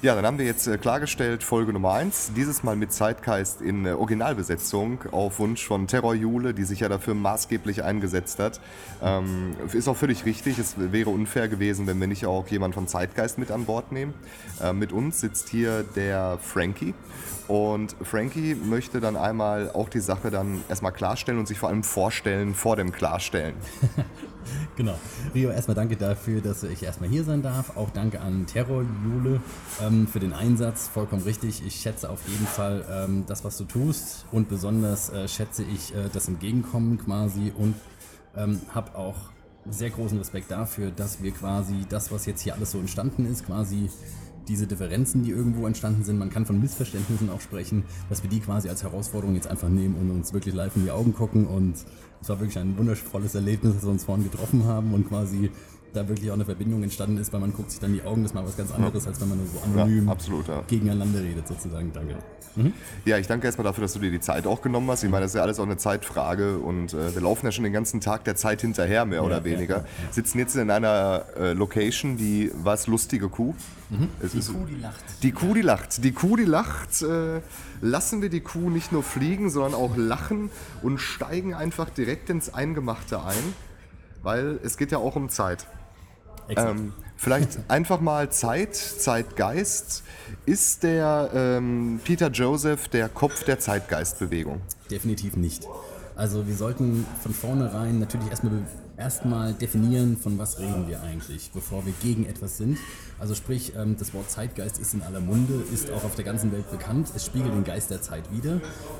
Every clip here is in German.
Ja, dann haben wir jetzt klargestellt Folge Nummer 1, dieses Mal mit Zeitgeist in Originalbesetzung auf Wunsch von Terror Jule, die sich ja dafür maßgeblich eingesetzt hat. Ist auch völlig richtig, es wäre unfair gewesen, wenn wir nicht auch jemanden von Zeitgeist mit an Bord nehmen. Mit uns sitzt hier der Frankie und Frankie möchte dann einmal auch die Sache dann erstmal klarstellen und sich vor allem vorstellen vor dem Klarstellen. Genau. Rio, erstmal danke dafür, dass ich erstmal hier sein darf. Auch danke an Terror Jule für den Einsatz. Vollkommen richtig. Ich schätze auf jeden Fall das, was du tust. Und besonders schätze ich das Entgegenkommen quasi und habe auch sehr großen Respekt dafür, dass wir quasi das, was jetzt hier alles so entstanden ist, quasi diese Differenzen, die irgendwo entstanden sind, man kann von Missverständnissen auch sprechen, dass wir die quasi als Herausforderung jetzt einfach nehmen und uns wirklich live in die Augen gucken. Und es war wirklich ein wundervolles Erlebnis, dass wir uns vorhin getroffen haben und quasi da wirklich auch eine Verbindung entstanden ist, weil man guckt sich dann in die Augen, das ist mal was ganz anderes, als wenn man nur so anonym gegeneinander redet sozusagen. Danke. Ja, ich danke erstmal dafür, dass du dir die Zeit auch genommen hast. Ich meine, das ist ja alles auch eine Zeitfrage und wir laufen ja schon den ganzen Tag der Zeit hinterher, mehr oder weniger. Ja. Sitzen jetzt in einer Location, die, was, lustige Kuh? Kuh, die lacht. Die Kuh, die lacht. Die Kuh, die lacht. Lassen wir die Kuh nicht nur fliegen, sondern auch lachen und steigen einfach direkt ins Eingemachte ein, weil es geht ja auch um Zeit. Vielleicht einfach mal Zeitgeist. Ist der Peter Joseph der Kopf der Zeitgeistbewegung? Definitiv nicht. Also wir sollten von vornherein natürlich erstmal definieren, von was reden wir eigentlich, bevor wir gegen etwas sind. Also sprich, das Wort Zeitgeist ist in aller Munde, ist auch auf der ganzen Welt bekannt. Es spiegelt den Geist der Zeit wider.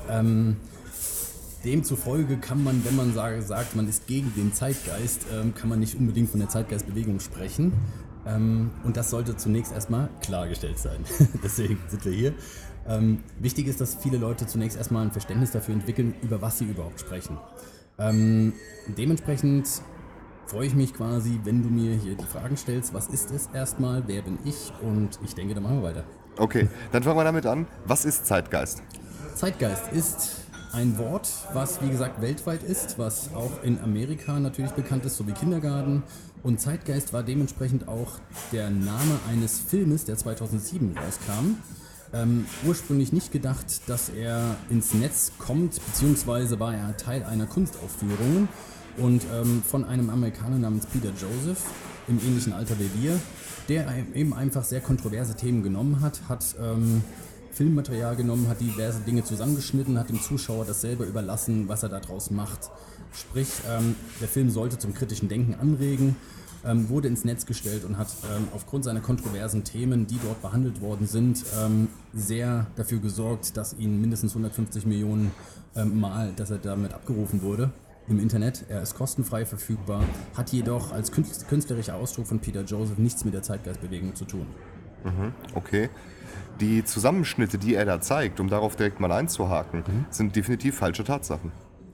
Demzufolge kann man, wenn man sagt, man ist gegen den Zeitgeist, kann man nicht unbedingt von der Zeitgeistbewegung sprechen. Und das sollte zunächst erstmal klargestellt sein. Deswegen sind wir hier. Wichtig ist, dass viele Leute zunächst erstmal ein Verständnis dafür entwickeln, über was sie überhaupt sprechen. Dementsprechend freue ich mich quasi, wenn du mir hier die Fragen stellst, was ist es erstmal, wer bin ich, und ich denke, dann machen wir weiter. Okay, dann fangen wir damit an. Was ist Zeitgeist? Zeitgeist ist ein Wort, was wie gesagt weltweit ist, was auch in Amerika natürlich bekannt ist, so wie Kindergarten. Und Zeitgeist war dementsprechend auch der Name eines Filmes, der 2007 rauskam. Ursprünglich nicht gedacht, dass er ins Netz kommt, beziehungsweise war er Teil einer Kunstaufführung und von einem Amerikaner namens Peter Joseph im ähnlichen Alter wie wir, der eben einfach sehr kontroverse Themen genommen hat Filmmaterial genommen, hat diverse Dinge zusammengeschnitten, hat dem Zuschauer das selber überlassen, was er daraus macht. Sprich, der Film sollte zum kritischen Denken anregen, wurde ins Netz gestellt und hat aufgrund seiner kontroversen Themen, die dort behandelt worden sind, sehr dafür gesorgt, dass ihn mindestens 150 Millionen Mal, dass er damit abgerufen wurde im Internet. Er ist kostenfrei verfügbar, hat jedoch als künstlerischer Ausdruck von Peter Joseph nichts mit der Zeitgeistbewegung zu tun. Okay. Die Zusammenschnitte, die er da zeigt, um darauf direkt mal einzuhaken, sind definitiv falsche Tatsachen.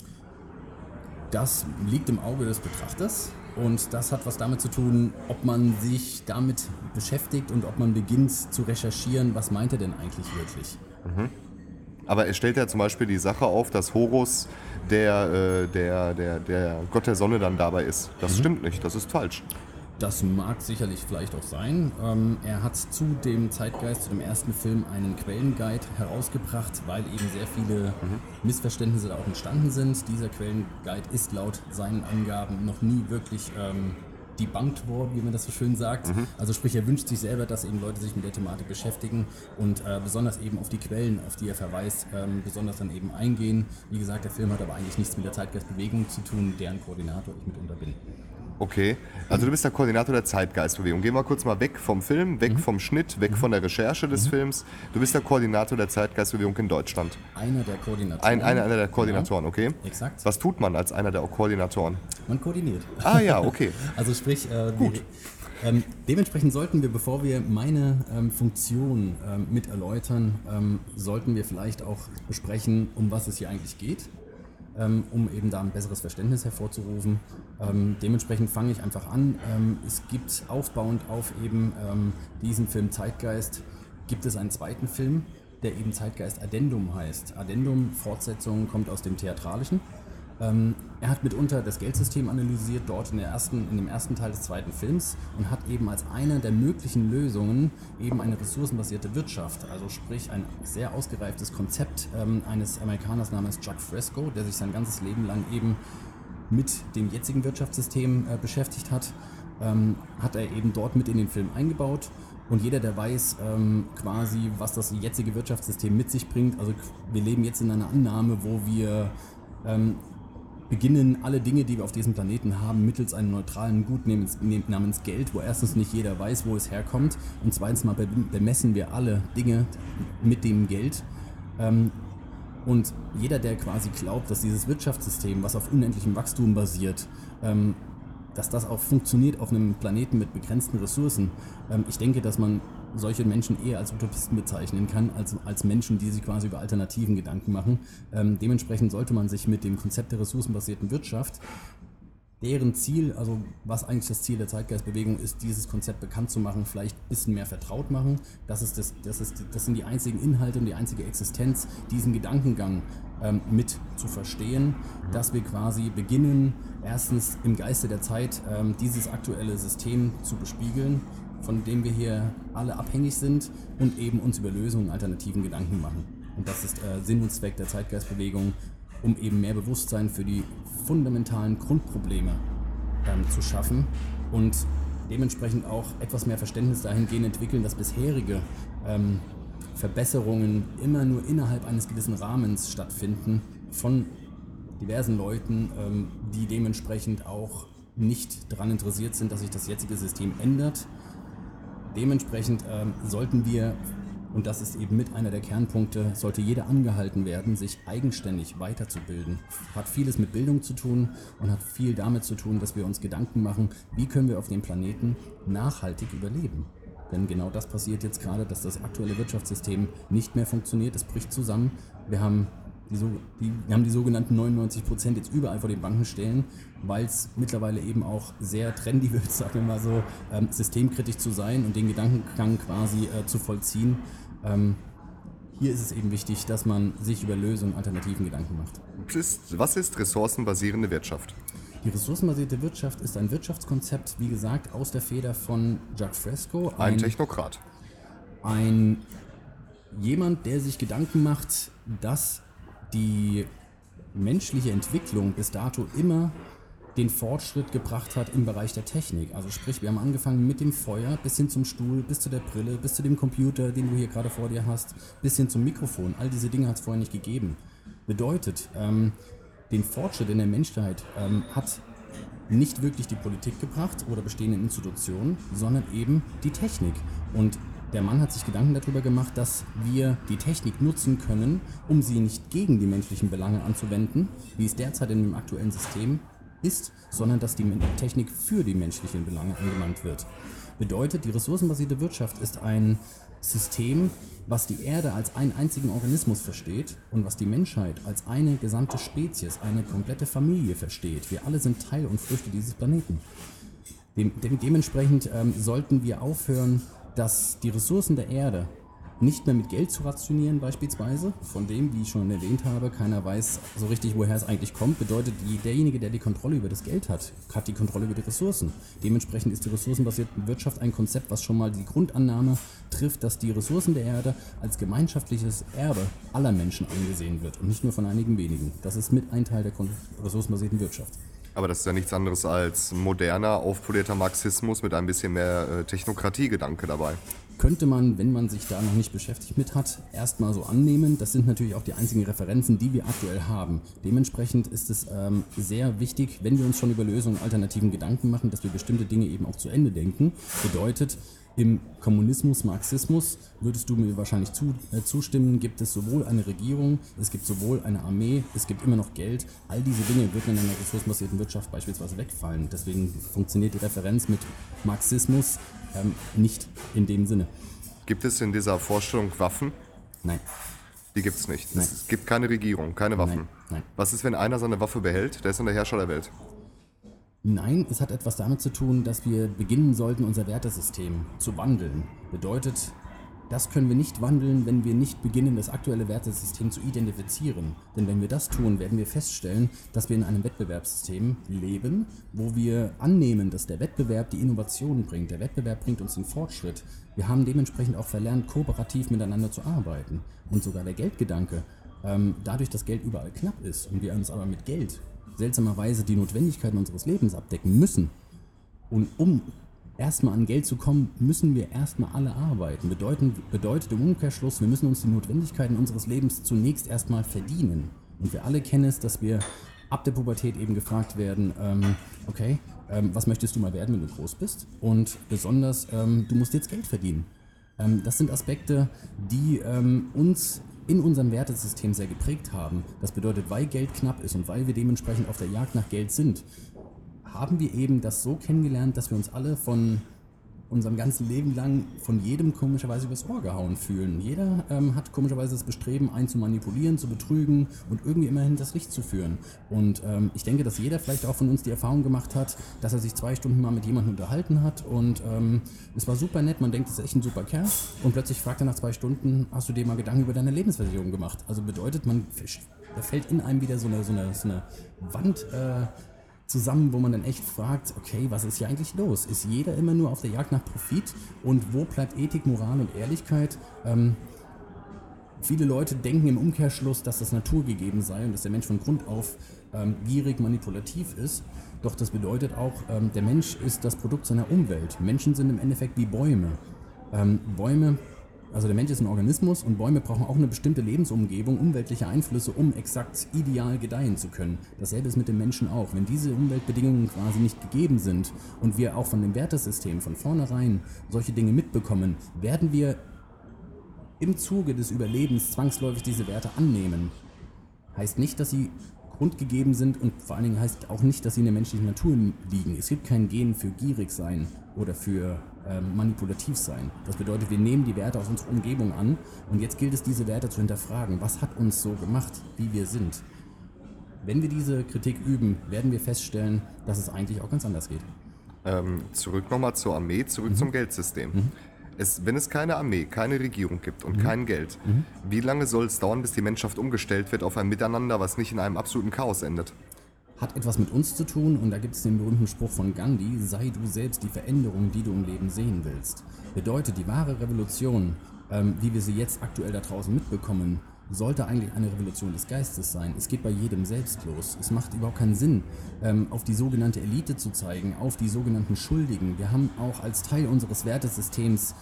Das liegt im Auge des Betrachters und das hat was damit zu tun, ob man sich damit beschäftigt und ob man beginnt zu recherchieren, was meint er denn eigentlich wirklich. Aber er stellt ja zum Beispiel die Sache auf, dass Horus der Gott der Sonne dann dabei ist. Das stimmt nicht, das ist falsch. Das mag sicherlich vielleicht auch sein. Er hat zu dem Zeitgeist, zu dem ersten Film, einen Quellenguide herausgebracht, weil eben sehr viele Missverständnisse da auch entstanden sind. Dieser Quellenguide ist laut seinen Angaben noch nie wirklich debunked worden, wie man das so schön sagt. Also sprich, er wünscht sich selber, dass eben Leute sich mit der Thematik beschäftigen und besonders eben auf die Quellen, auf die er verweist, besonders dann eben eingehen. Wie gesagt, der Film hat aber eigentlich nichts mit der Zeitgeistbewegung zu tun, deren Koordinator ich mitunter bin. Okay, also du bist der Koordinator der Zeitgeistbewegung. Gehen wir kurz mal weg vom Film, weg vom Schnitt, weg von der Recherche des Films. Du bist der Koordinator der Zeitgeistbewegung in Deutschland. Einer der Koordinatoren. Einer der Koordinatoren, okay. Exakt. Was tut man als einer der Koordinatoren? Man koordiniert. Ah ja, okay. Also sprich, gut. Dementsprechend sollten wir, bevor wir meine Funktion mit erläutern, sollten wir vielleicht auch besprechen, um was es hier eigentlich geht. Um eben da ein besseres Verständnis hervorzurufen. Dementsprechend fange ich einfach an. Es gibt aufbauend auf eben diesen Film Zeitgeist, gibt es einen zweiten Film, der eben Zeitgeist Addendum heißt. Addendum, Fortsetzung, kommt aus dem Theatralischen. Er hat mitunter das Geldsystem analysiert, dort in dem ersten Teil des zweiten Films, und hat eben als eine der möglichen Lösungen eben eine ressourcenbasierte Wirtschaft, also sprich ein sehr ausgereiftes Konzept eines Amerikaners namens Chuck Fresco, der sich sein ganzes Leben lang eben mit dem jetzigen Wirtschaftssystem beschäftigt hat, hat er eben dort mit in den Film eingebaut. Und jeder, der weiß quasi, was das jetzige Wirtschaftssystem mit sich bringt, also wir leben jetzt in einer Annahme, wo wir beginnen, alle Dinge, die wir auf diesem Planeten haben, mittels einem neutralen Gut namens Geld, wo erstens nicht jeder weiß, wo es herkommt, und zweitens mal bemessen wir alle Dinge mit dem Geld. Und jeder, der quasi glaubt, dass dieses Wirtschaftssystem, was auf unendlichem Wachstum basiert, dass das auch funktioniert auf einem Planeten mit begrenzten Ressourcen, ich denke, dass man solche Menschen eher als Utopisten bezeichnen kann, als Menschen, die sich quasi über Alternativen Gedanken machen. Dementsprechend sollte man sich mit dem Konzept der ressourcenbasierten Wirtschaft, deren Ziel, also was eigentlich das Ziel der Zeitgeistbewegung ist, dieses Konzept bekannt zu machen, vielleicht ein bisschen mehr vertraut machen. Das sind die einzigen Inhalte und die einzige Existenz, diesen Gedankengang mit zu verstehen, dass wir quasi beginnen, erstens im Geiste der Zeit dieses aktuelle System zu bespiegeln, von dem wir hier alle abhängig sind, und eben uns über Lösungen, alternativen Gedanken machen. Und das ist Sinn und Zweck der Zeitgeistbewegung, um eben mehr Bewusstsein für die fundamentalen Grundprobleme zu schaffen und dementsprechend auch etwas mehr Verständnis dahingehend entwickeln, dass bisherige Verbesserungen immer nur innerhalb eines gewissen Rahmens stattfinden von diversen Leuten, die dementsprechend auch nicht daran interessiert sind, dass sich das jetzige System ändert. Dementsprechend sollten wir, und das ist eben mit einer der Kernpunkte, sollte jeder angehalten werden, sich eigenständig weiterzubilden. Hat vieles mit Bildung zu tun und hat viel damit zu tun, dass wir uns Gedanken machen, wie können wir auf dem Planeten nachhaltig überleben. Denn genau das passiert jetzt gerade, dass das aktuelle Wirtschaftssystem nicht mehr funktioniert, es bricht zusammen. Wir haben die sogenannten 99% jetzt überall vor den Banken stehen, weil es mittlerweile eben auch sehr trendy wird, sagen wir mal so, systemkritisch zu sein und den Gedankengang quasi zu vollziehen. Hier ist es eben wichtig, dass man sich über Lösungen, alternativen Gedanken macht. Was ist ressourcenbasierende Wirtschaft? Die ressourcenbasierte Wirtschaft ist ein Wirtschaftskonzept, wie gesagt, aus der Feder von Jacques Fresco. Ein Technokrat. Jemand, der sich Gedanken macht, dass die menschliche Entwicklung bis dato immer den Fortschritt gebracht hat im Bereich der Technik. Also sprich, wir haben angefangen mit dem Feuer bis hin zum Stuhl, bis zu der Brille, bis zu dem Computer, den du hier gerade vor dir hast, bis hin zum Mikrofon. All diese Dinge hat es vorher nicht gegeben. Bedeutet, den Fortschritt in der Menschheit hat nicht wirklich die Politik gebracht oder bestehende Institutionen, sondern eben die Technik. Und der Mann hat sich Gedanken darüber gemacht, dass wir die Technik nutzen können, um sie nicht gegen die menschlichen Belange anzuwenden, wie es derzeit in dem aktuellen System ist, sondern dass die Technik für die menschlichen Belange angewandt wird. Bedeutet, die ressourcenbasierte Wirtschaft ist ein System, was die Erde als einen einzigen Organismus versteht und was die Menschheit als eine gesamte Spezies, eine komplette Familie versteht. Wir alle sind Teil und Früchte dieses Planeten. Dementsprechend sollten wir aufhören, dass die Ressourcen der Erde nicht mehr mit Geld zu rationieren beispielsweise, von dem, wie ich schon erwähnt habe, keiner weiß so richtig, woher es eigentlich kommt, bedeutet, derjenige, der die Kontrolle über das Geld hat, hat die Kontrolle über die Ressourcen. Dementsprechend ist die ressourcenbasierte Wirtschaft ein Konzept, was schon mal die Grundannahme trifft, dass die Ressourcen der Erde als gemeinschaftliches Erbe aller Menschen angesehen wird und nicht nur von einigen wenigen. Das ist mit ein Teil der ressourcenbasierten Wirtschaft. Aber das ist ja nichts anderes als moderner, aufpolierter Marxismus mit ein bisschen mehr Technokratie-Gedanke dabei. Könnte man, wenn man sich da noch nicht beschäftigt mit hat, erstmal so annehmen. Das sind natürlich auch die einzigen Referenzen, die wir aktuell haben. Dementsprechend ist es sehr wichtig, wenn wir uns schon über Lösungen, alternativen Gedanken machen, dass wir bestimmte Dinge eben auch zu Ende denken. Bedeutet, im Kommunismus, Marxismus, würdest du mir wahrscheinlich zustimmen, gibt es sowohl eine Regierung, es gibt sowohl eine Armee, es gibt immer noch Geld. All diese Dinge würden in einer ressourcenbasierten Wirtschaft beispielsweise wegfallen. Deswegen funktioniert die Referenz mit Marxismus nicht in dem Sinne. Gibt es in dieser Vorstellung Waffen? Nein. Die gibt es nicht. Nein. Es gibt keine Regierung, keine Waffen. Nein. Was ist, wenn einer seine Waffe behält? Der ist dann der Herrscher der Welt. Nein, es hat etwas damit zu tun, dass wir beginnen sollten, unser Wertesystem zu wandeln. Bedeutet, das können wir nicht wandeln, wenn wir nicht beginnen, das aktuelle Wertesystem zu identifizieren. Denn wenn wir das tun, werden wir feststellen, dass wir in einem Wettbewerbssystem leben, wo wir annehmen, dass der Wettbewerb die Innovation bringt. Der Wettbewerb bringt uns den Fortschritt. Wir haben dementsprechend auch verlernt, kooperativ miteinander zu arbeiten. Und sogar der Geldgedanke, dadurch, dass Geld überall knapp ist und wir uns aber mit Geld seltsamerweise die Notwendigkeiten unseres Lebens abdecken müssen. Und um erstmal an Geld zu kommen, müssen wir erstmal alle arbeiten. Bedeutet im Umkehrschluss, wir müssen uns die Notwendigkeiten unseres Lebens zunächst erstmal verdienen. Und wir alle kennen es, dass wir ab der Pubertät eben gefragt werden, was möchtest du mal werden, wenn du groß bist? Und besonders, du musst jetzt Geld verdienen. Das sind Aspekte, die uns in unserem Wertesystem sehr geprägt haben. Das bedeutet, weil Geld knapp ist und weil wir dementsprechend auf der Jagd nach Geld sind, haben wir eben das so kennengelernt, dass wir uns alle von unserem ganzen Leben lang von jedem komischerweise übers Ohr gehauen fühlen. Jeder hat komischerweise das Bestreben, einen zu manipulieren, zu betrügen und irgendwie immerhin das Licht zu führen. Und ich denke, dass jeder vielleicht auch von uns die Erfahrung gemacht hat, dass er sich 2 Stunden mal mit jemandem unterhalten hat und es war super nett, man denkt, das ist echt ein super Kerl und plötzlich fragt er nach 2 Stunden, hast du dir mal Gedanken über deine Lebensversicherung gemacht? Also bedeutet, da fällt in einem wieder so eine Wand zusammen, wo man dann echt fragt, okay, was ist hier eigentlich los? Ist jeder immer nur auf der Jagd nach Profit? Und wo bleibt Ethik, Moral und Ehrlichkeit? Viele Leute denken im Umkehrschluss, dass das naturgegeben sei und dass der Mensch von Grund auf gierig, manipulativ ist. Doch das bedeutet auch, der Mensch ist das Produkt seiner Umwelt. Menschen sind im Endeffekt wie Bäume. Also der Mensch ist ein Organismus und Bäume brauchen auch eine bestimmte Lebensumgebung, umweltliche Einflüsse, um exakt ideal gedeihen zu können. Dasselbe ist mit dem Menschen auch. Wenn diese Umweltbedingungen quasi nicht gegeben sind und wir auch von dem Wertesystem von vornherein solche Dinge mitbekommen, werden wir im Zuge des Überlebens zwangsläufig diese Werte annehmen. Heißt nicht, dass sie grundgegeben sind und vor allen Dingen heißt auch nicht, dass sie in der menschlichen Natur liegen. Es gibt kein Gen für gierig sein oder für manipulativ sein. Das bedeutet, wir nehmen die Werte aus unserer Umgebung an und jetzt gilt es, diese Werte zu hinterfragen. Was hat uns so gemacht, wie wir sind? Wenn wir diese Kritik üben, werden wir feststellen, dass es eigentlich auch ganz anders geht. Zurück nochmal zur Armee, zurück zum Geldsystem. Wenn es keine Armee, keine Regierung gibt und kein Geld, wie lange soll es dauern, bis die Menschheit umgestellt wird auf ein Miteinander, was nicht in einem absoluten Chaos endet? Hat etwas mit uns zu tun und da gibt es den berühmten Spruch von Gandhi, sei du selbst die Veränderung, die du im Leben sehen willst. Bedeutet, die wahre Revolution, wie wir sie jetzt aktuell da draußen mitbekommen, sollte eigentlich eine Revolution des Geistes sein. Es geht bei jedem selbst los. Es macht überhaupt keinen Sinn, auf die sogenannte Elite zu zeigen, auf die sogenannten Schuldigen. Wir haben auch als Teil unseres Wertesystems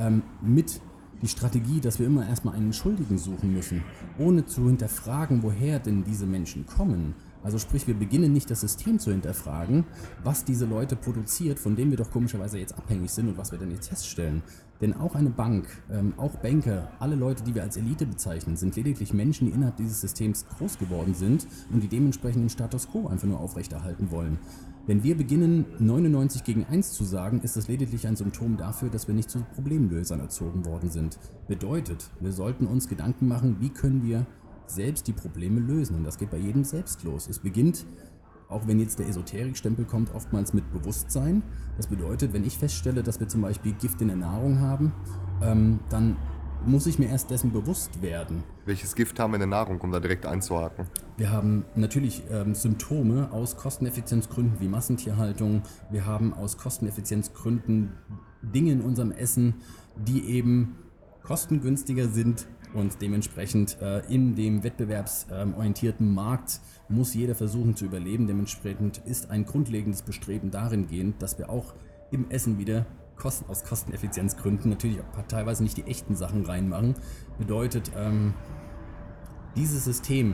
mit die Strategie, dass wir immer erstmal einen Schuldigen suchen müssen, ohne zu hinterfragen, woher denn diese Menschen kommen. Also sprich, wir beginnen nicht das System zu hinterfragen, was diese Leute produziert, von dem wir doch komischerweise jetzt abhängig sind und was wir denn jetzt feststellen. Denn auch eine Bank, auch Banker, alle Leute, die wir als Elite bezeichnen, sind lediglich Menschen, die innerhalb dieses Systems groß geworden sind und die dementsprechend den Status quo einfach nur aufrechterhalten wollen. Wenn wir beginnen, 99 gegen 1 zu sagen, ist das lediglich ein Symptom dafür, dass wir nicht zu Problemlösern erzogen worden sind. Bedeutet, wir sollten uns Gedanken machen, wie können wir selbst die Probleme lösen. Und das geht bei jedem selbst los. Es beginnt, auch wenn jetzt der Esoterikstempel kommt, oftmals mit Bewusstsein. Das bedeutet, wenn ich feststelle, dass wir zum Beispiel Gift in der Nahrung haben, dann muss ich mir erst dessen bewusst werden. Welches Gift haben wir in der Nahrung, um da direkt einzuhaken? Wir haben natürlich Symptome aus Kosteneffizienzgründen wie Massentierhaltung. Wir haben aus Kosteneffizienzgründen Dinge in unserem Essen, die eben kostengünstiger sind. Und dementsprechend in dem wettbewerbsorientierten Markt muss jeder versuchen zu überleben. Dementsprechend ist ein grundlegendes Bestreben darin gehend, dass wir auch im Essen wieder aus Kosteneffizienzgründen natürlich auch teilweise nicht die echten Sachen reinmachen. Bedeutet, dieses System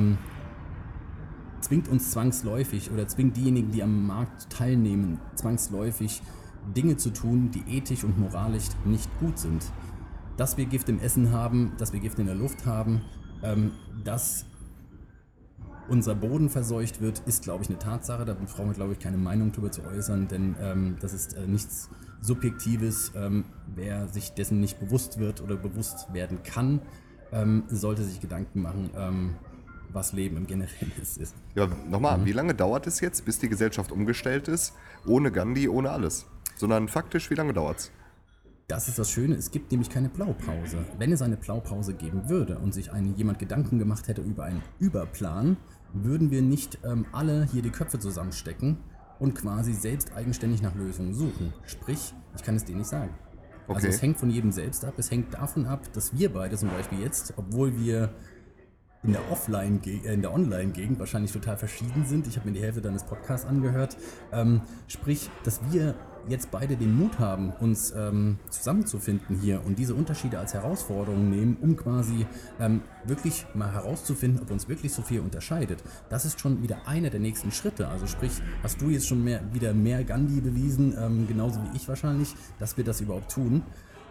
zwingt uns zwangsläufig oder zwingt diejenigen, die am Markt teilnehmen, zwangsläufig Dinge zu tun, die ethisch und moralisch nicht gut sind. Dass wir Gift im Essen haben, dass wir Gift in der Luft haben, dass unser Boden verseucht wird, ist, glaube ich, eine Tatsache. Da brauchen wir, glaube ich, keine Meinung darüber zu äußern, denn das ist nichts Subjektives. Wer sich dessen nicht bewusst wird oder bewusst werden kann, sollte sich Gedanken machen, was Leben im Generellen ist. Ja, nochmal, wie lange dauert es jetzt, bis die Gesellschaft umgestellt ist? Ohne Gandhi, ohne alles. Sondern faktisch, wie lange dauert es? Das ist das Schöne, es gibt nämlich keine Blaupause. Wenn es eine Blaupause geben würde und sich jemand Gedanken gemacht hätte über einen Überplan, würden wir nicht alle hier die Köpfe zusammenstecken und quasi selbst eigenständig nach Lösungen suchen. Sprich, ich kann es dir nicht sagen. Okay. Also es hängt von jedem selbst ab. Es hängt davon ab, dass wir beide zum Beispiel jetzt, obwohl wir in der Online-Gegend wahrscheinlich total verschieden sind. Ich habe mir die Hälfte deines Podcasts angehört. Sprich, dass wir jetzt beide den Mut haben, uns zusammenzufinden hier und diese Unterschiede als Herausforderung nehmen, um quasi wirklich mal herauszufinden, ob uns wirklich so viel unterscheidet. Das ist schon wieder einer der nächsten Schritte. Also sprich, hast du jetzt schon wieder mehr Gandhi bewiesen, genauso wie ich wahrscheinlich, dass wir das überhaupt tun.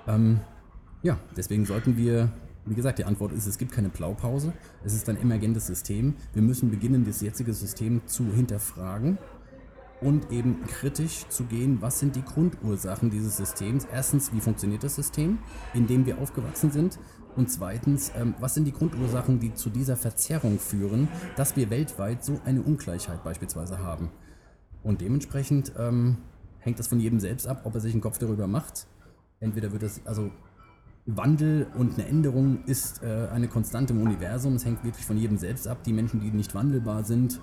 Ja, deswegen sollten wir, wie gesagt, die Antwort ist, es gibt keine Blaupause. Es ist ein emergentes System. Wir müssen beginnen, das jetzige System zu hinterfragen und eben kritisch zu gehen, was sind die Grundursachen dieses Systems. Erstens, wie funktioniert das System, in dem wir aufgewachsen sind? Und zweitens, was sind die Grundursachen, die zu dieser Verzerrung führen, dass wir weltweit so eine Ungleichheit beispielsweise haben? Und dementsprechend hängt das von jedem selbst ab, ob er sich einen Kopf darüber macht. Entweder wird es, also Wandel und eine Änderung ist eine Konstante im Universum. Es hängt wirklich von jedem selbst ab. Die Menschen, die nicht wandelbar sind,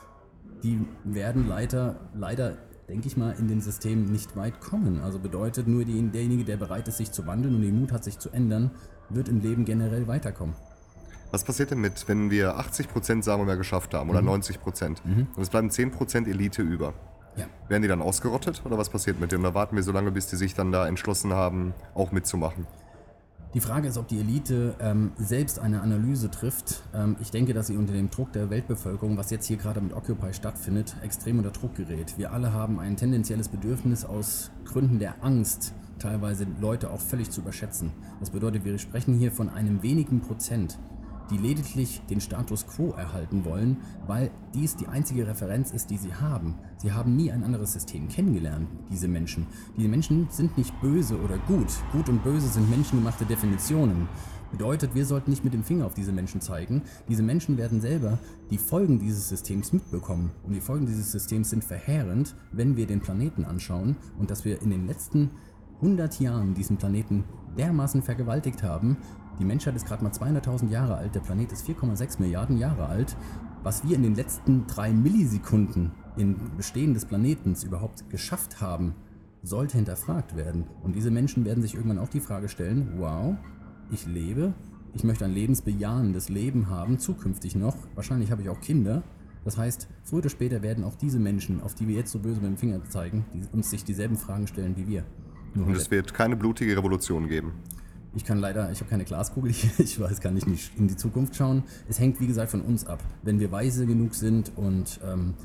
die werden leider, denke ich mal, in den Systemen nicht weit kommen. Also bedeutet, nur derjenige, der bereit ist, sich zu wandeln und den Mut hat, sich zu ändern, wird im Leben generell weiterkommen. Was passiert denn wenn wir 80% sagen wir mal geschafft haben oder 90% und es bleiben 10% Elite über? Ja. Werden die dann ausgerottet oder was passiert mit denen? Da warten wir so lange, bis die sich dann da entschlossen haben, auch mitzumachen. Die Frage ist, ob die Elite selbst eine Analyse trifft. Ich denke, dass sie unter dem Druck der Weltbevölkerung, was jetzt hier gerade mit Occupy stattfindet, extrem unter Druck gerät. Wir alle haben ein tendenzielles Bedürfnis aus Gründen der Angst, teilweise Leute auch völlig zu überschätzen. Das bedeutet, wir sprechen hier von einem wenigen Prozent, die lediglich den Status quo erhalten wollen, weil dies die einzige Referenz ist, die sie haben. Sie haben nie ein anderes System kennengelernt, diese Menschen. Diese Menschen sind nicht böse oder gut. Gut und böse sind menschengemachte Definitionen. Bedeutet, wir sollten nicht mit dem Finger auf diese Menschen zeigen. Diese Menschen werden selber die Folgen dieses Systems mitbekommen. Und die Folgen dieses Systems sind verheerend, wenn wir den Planeten anschauen und dass wir in den letzten 100 Jahren diesen Planeten dermaßen vergewaltigt haben. Die Menschheit ist gerade mal 200.000 Jahre alt, der Planet ist 4,6 Milliarden Jahre alt. Was wir in den letzten 3 Millisekunden im Bestehen des Planetens überhaupt geschafft haben, sollte hinterfragt werden. Und diese Menschen werden sich irgendwann auch die Frage stellen, wow, ich lebe, ich möchte ein lebensbejahendes Leben haben, zukünftig noch, wahrscheinlich habe ich auch Kinder. Das heißt, früher oder später werden auch diese Menschen, auf die wir jetzt so böse mit dem Finger zeigen, uns sich dieselben Fragen stellen wie wir. Und es wird keine blutige Revolution geben. Ich habe keine Glaskugel, ich kann nicht in die Zukunft schauen. Es hängt, wie gesagt, von uns ab. Wenn wir weise genug sind und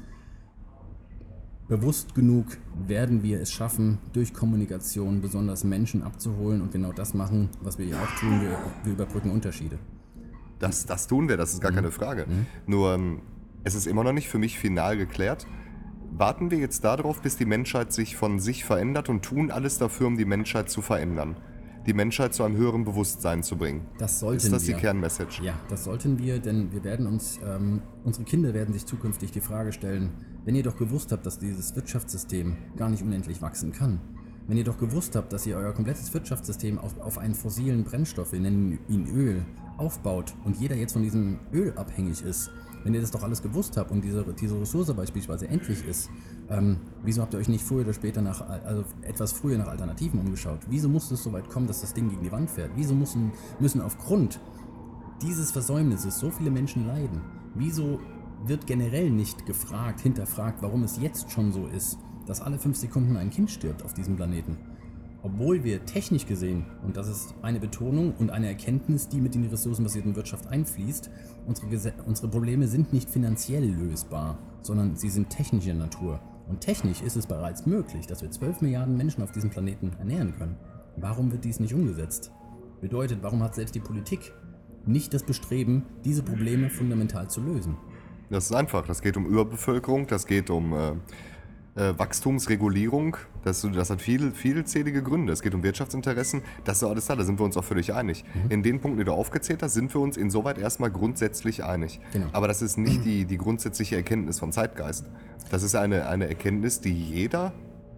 bewusst genug, werden wir es schaffen, durch Kommunikation besonders Menschen abzuholen und genau das machen, was wir ja auch tun. Wir überbrücken Unterschiede. Das tun wir, das ist gar keine Frage. Nur, es ist immer noch nicht für mich final geklärt. Warten wir jetzt darauf, bis die Menschheit sich von sich verändert und tun alles dafür, um die Menschheit zu verändern? Die Menschheit zu einem höheren Bewusstsein zu bringen. Das sollten wir. Ist das die Kernmessage? Ja, das sollten wir, denn wir werden unsere Kinder werden sich zukünftig die Frage stellen, wenn ihr doch gewusst habt, dass dieses Wirtschaftssystem gar nicht unendlich wachsen kann, wenn ihr doch gewusst habt, dass ihr euer komplettes Wirtschaftssystem auf einen fossilen Brennstoff, wir nennen ihn Öl, aufbaut und jeder jetzt von diesem Öl abhängig ist, wenn ihr das doch alles gewusst habt und diese Ressource beispielsweise endlich ist, wieso habt ihr euch nicht früher oder später etwas früher nach Alternativen umgeschaut? Wieso musste es so weit kommen, dass das Ding gegen die Wand fährt? Wieso müssen aufgrund dieses Versäumnisses so viele Menschen leiden? Wieso wird generell nicht hinterfragt, warum es jetzt schon so ist, dass alle 5 Sekunden ein Kind stirbt auf diesem Planeten? Obwohl wir technisch gesehen, und das ist eine Betonung und eine Erkenntnis, die mit in die ressourcenbasierten Wirtschaft einfließt, unsere Probleme sind nicht finanziell lösbar, sondern sie sind technischer Natur. Und technisch ist es bereits möglich, dass wir 12 Milliarden Menschen auf diesem Planeten ernähren können. Warum wird dies nicht umgesetzt? Bedeutet, warum hat selbst die Politik nicht das Bestreben, diese Probleme fundamental zu lösen? Das ist einfach. Das geht um Überbevölkerung, das geht um Wachstumsregulierung, das hat vielzählige Gründe. Es geht um Wirtschaftsinteressen, das ist alles da sind wir uns auch völlig einig. In den Punkten, die du aufgezählt hast, sind wir uns insoweit erstmal grundsätzlich einig. Genau. Aber das ist nicht die grundsätzliche Erkenntnis von Zeitgeist. Das ist eine Erkenntnis, die jeder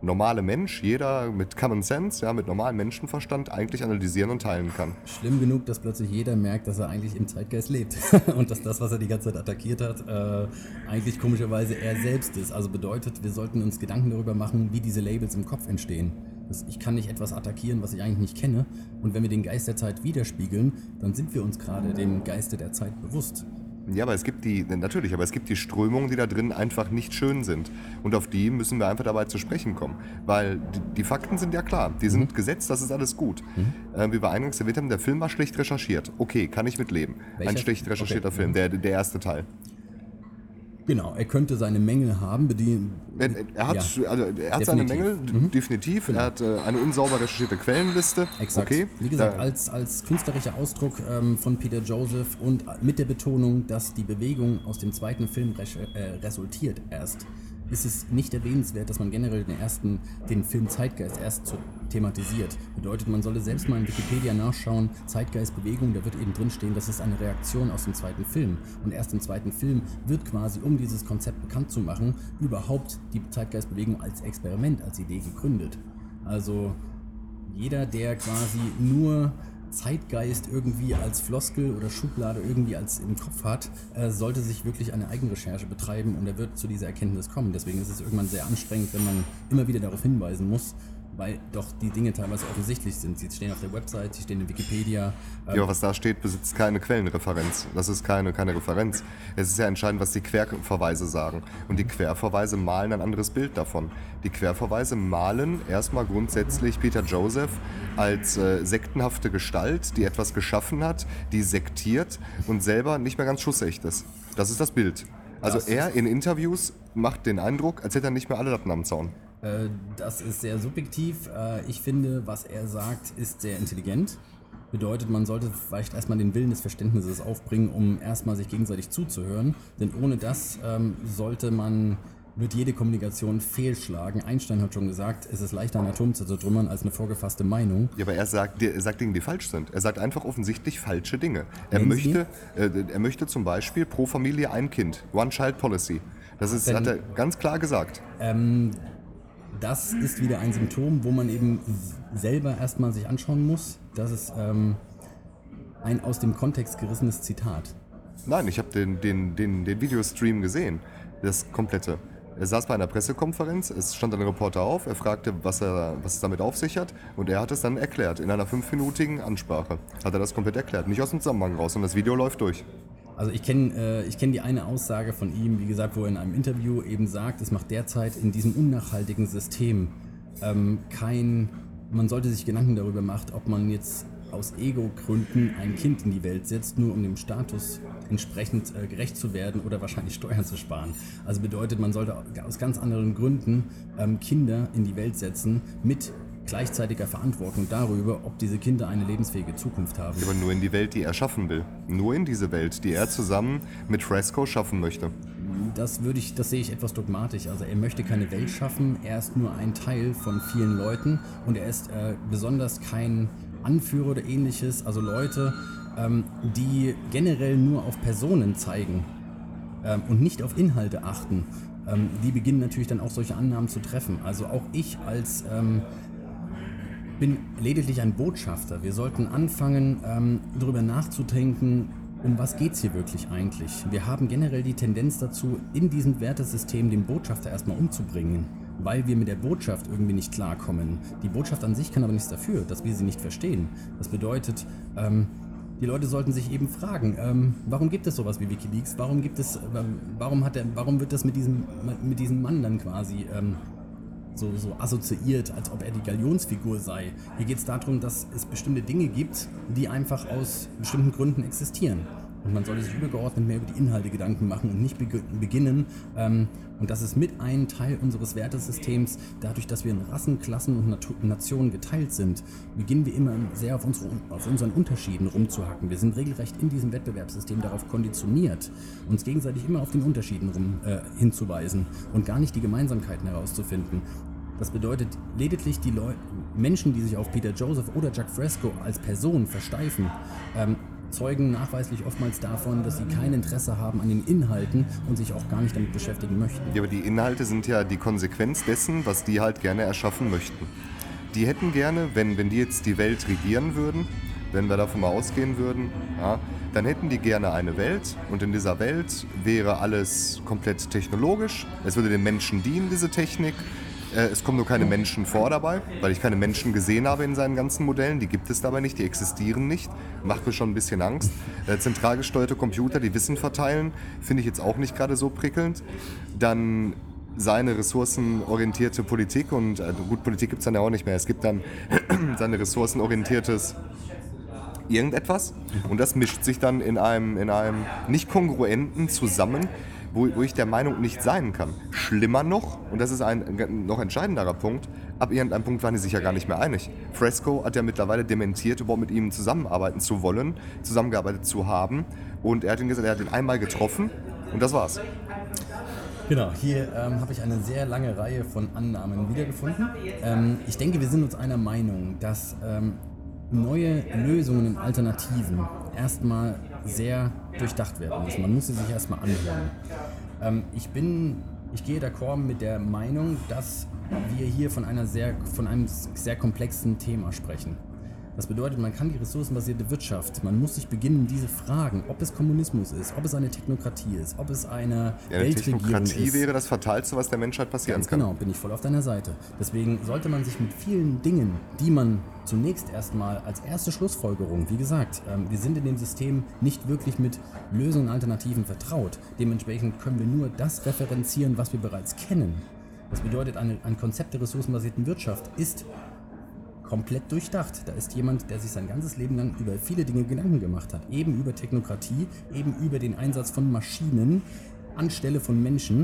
normale Mensch, jeder mit Common Sense, ja, mit normalem Menschenverstand eigentlich analysieren und teilen kann. Schlimm genug, dass plötzlich jeder merkt, dass er eigentlich im Zeitgeist lebt und dass das, was er die ganze Zeit attackiert hat, eigentlich komischerweise er selbst ist. Also bedeutet, wir sollten uns Gedanken darüber machen, wie diese Labels im Kopf entstehen. Ich kann nicht etwas attackieren, was ich eigentlich nicht kenne, und wenn wir den Geist der Zeit widerspiegeln, dann sind wir uns gerade dem Geiste der Zeit bewusst. Ja, aber es gibt die Strömungen, die da drin einfach nicht schön sind. Und auf die müssen wir einfach dabei zu sprechen kommen. Weil die Fakten sind ja klar, die sind gesetzt, das ist alles gut. Wie wir eingangs erwähnt haben, der Film war schlecht recherchiert. Okay, kann ich mitleben. Welcher? Ein schlecht recherchierter Film, der erste Teil. Genau, er könnte seine Mängel haben. Er hat seine Mängel, definitiv. Er hat eine unsauber recherchierte Quellenliste. Exakt. Okay. Wie gesagt, als künstlerischer Ausdruck von Peter Joseph und mit der Betonung, dass die Bewegung aus dem zweiten Film resultiert erst, ist es nicht erwähnenswert, dass man generell den Film Zeitgeist erst thematisiert. Bedeutet, man solle selbst mal in Wikipedia nachschauen, Zeitgeistbewegung, da wird eben drinstehen, das ist eine Reaktion aus dem zweiten Film. Und erst im zweiten Film wird quasi, um dieses Konzept bekannt zu machen, überhaupt die Zeitgeistbewegung als Experiment, als Idee gegründet. Also jeder, der quasi nur Zeitgeist irgendwie als Floskel oder Schublade irgendwie als im Kopf hat, sollte sich wirklich eine Eigenrecherche betreiben, und er wird zu dieser Erkenntnis kommen. Deswegen ist es irgendwann sehr anstrengend, wenn man immer wieder darauf hinweisen muss, weil doch die Dinge teilweise offensichtlich sind. Sie stehen auf der Website, sie stehen in Wikipedia. Ja, was da steht, besitzt keine Quellenreferenz. Das ist keine Referenz. Es ist ja entscheidend, was die Querverweise sagen. Und die Querverweise malen ein anderes Bild davon. Die Querverweise malen erstmal grundsätzlich Peter Joseph als sektenhafte Gestalt, die etwas geschaffen hat, die sektiert und selber nicht mehr ganz schussecht ist. Das ist das Bild. Also er in Interviews macht den Eindruck, als hätte er nicht mehr alle Latten am Zaun. Das ist sehr subjektiv. Ich finde, was er sagt, ist sehr intelligent. Bedeutet, man sollte vielleicht erstmal den Willen des Verständnisses aufbringen, um erstmal sich gegenseitig zuzuhören. Denn ohne das wird jede Kommunikation fehlschlagen. Einstein hat schon gesagt, es ist leichter, einen Atom zu zertrümmern als eine vorgefasste Meinung. Ja, aber er sagt Dinge, die falsch sind. Er sagt einfach offensichtlich falsche Dinge. Er möchte zum Beispiel pro Familie ein Kind. One-Child-Policy. Hat er ganz klar gesagt. Das ist wieder ein Symptom, wo man eben selber erstmal sich anschauen muss. Das ist ein aus dem Kontext gerissenes Zitat. Nein, ich habe den Videostream gesehen. Das komplette. Er saß bei einer Pressekonferenz, es stand ein Reporter auf, er fragte, was es damit auf sich hat, und er hat es dann erklärt. In einer 5-minütigen Ansprache hat er das komplett erklärt. Nicht aus dem Zusammenhang raus, und das Video läuft durch. Also ich kenn die eine Aussage von ihm, wie gesagt, wo er in einem Interview eben sagt, es macht derzeit in diesem unnachhaltigen System man sollte sich Gedanken darüber machen, ob man jetzt aus Ego-Gründen ein Kind in die Welt setzt, nur um dem Status entsprechend gerecht zu werden oder wahrscheinlich Steuern zu sparen. Also bedeutet, man sollte aus ganz anderen Gründen Kinder in die Welt setzen mit gleichzeitiger Verantwortung darüber, ob diese Kinder eine lebensfähige Zukunft haben. Aber nur in die Welt, die er schaffen will. Nur in diese Welt, die er zusammen mit Fresco schaffen möchte. Das sehe ich etwas dogmatisch. Also er möchte keine Welt schaffen, er ist nur ein Teil von vielen Leuten, und er ist besonders kein Anführer oder ähnliches. Also Leute, die generell nur auf Personen zeigen und nicht auf Inhalte achten, die beginnen natürlich dann auch solche Annahmen zu treffen. Also auch ich bin lediglich ein Botschafter. Wir sollten anfangen, darüber nachzudenken, um was geht es hier wirklich eigentlich. Wir haben generell die Tendenz dazu, in diesem Wertesystem den Botschafter erstmal umzubringen, weil wir mit der Botschaft irgendwie nicht klarkommen. Die Botschaft an sich kann aber nichts dafür, dass wir sie nicht verstehen. Das bedeutet, die Leute sollten sich eben fragen, warum gibt es sowas wie WikiLeaks? Warum wird das mit diesem Mann dann quasi so assoziiert, als ob er die Galionsfigur sei? Hier geht es darum, dass es bestimmte Dinge gibt, die einfach aus bestimmten Gründen existieren. Und man sollte sich übergeordnet mehr über die Inhalte Gedanken machen und nicht beginnen. Und das ist mit einem Teil unseres Wertesystems. Dadurch, dass wir in Rassen, Klassen und Nationen geteilt sind, beginnen wir immer sehr auf unseren Unterschieden rumzuhacken. Wir sind regelrecht in diesem Wettbewerbssystem darauf konditioniert, uns gegenseitig immer auf den Unterschieden hinzuweisen und gar nicht die Gemeinsamkeiten herauszufinden. Das bedeutet lediglich Menschen, die sich auf Peter Joseph oder Jacques Fresco als Person versteifen, zeugen nachweislich oftmals davon, dass sie kein Interesse haben an den Inhalten und sich auch gar nicht damit beschäftigen möchten. Ja, aber die Inhalte sind ja die Konsequenz dessen, was die halt gerne erschaffen möchten. Die hätten gerne, wenn die jetzt die Welt regieren würden, wenn wir davon mal ausgehen würden, ja, dann hätten die gerne eine Welt und in dieser Welt wäre alles komplett technologisch. Es würde den Menschen dienen, diese Technik. Es kommen nur keine Menschen vor dabei, weil ich keine Menschen gesehen habe in seinen ganzen Modellen. Die gibt es dabei nicht, die existieren nicht. Macht mir schon ein bisschen Angst. Zentral gesteuerte Computer, die Wissen verteilen, finde ich jetzt auch nicht gerade so prickelnd. Dann seine ressourcenorientierte Politik und gut, Politik gibt es dann ja auch nicht mehr. Es gibt dann seine ressourcenorientiertes irgendetwas und das mischt sich dann in einem nicht kongruenten zusammen, wo ich der Meinung nicht sein kann. Schlimmer noch, und das ist ein noch entscheidenderer Punkt, ab irgendeinem Punkt waren die sich ja gar nicht mehr einig. Fresco hat ja mittlerweile dementiert, überhaupt mit ihm zusammenarbeiten zu wollen, zusammengearbeitet zu haben, und er hat ihn gesagt, er hat ihn einmal getroffen und das war's. Genau, hier habe ich eine sehr lange Reihe von Annahmen wiedergefunden. Ich denke, wir sind uns einer Meinung, dass neue Lösungen und Alternativen erstmal sehr durchdacht werden müssen. Man muss sie sich erstmal anhören. Ich gehe d'accord mit der Meinung, dass wir hier von einem sehr komplexen Thema sprechen. Das bedeutet, man kann die ressourcenbasierte Wirtschaft, man muss sich beginnen, diese Fragen, ob es Kommunismus ist, ob es eine Technokratie ist, ob es eine Weltregierung ist. Technokratie wäre das Fatalste, was der Menschheit passieren kann. Genau, bin ich voll auf deiner Seite. Deswegen sollte man sich mit vielen Dingen, die man zunächst erstmal als erste Schlussfolgerung, wie gesagt, wir sind in dem System nicht wirklich mit Lösungen und Alternativen vertraut. Dementsprechend können wir nur das referenzieren, was wir bereits kennen. Das bedeutet, ein Konzept der ressourcenbasierten Wirtschaft ist komplett durchdacht. Da ist jemand, der sich sein ganzes Leben lang über viele Dinge Gedanken gemacht hat. Eben über Technokratie, eben über den Einsatz von Maschinen anstelle von Menschen.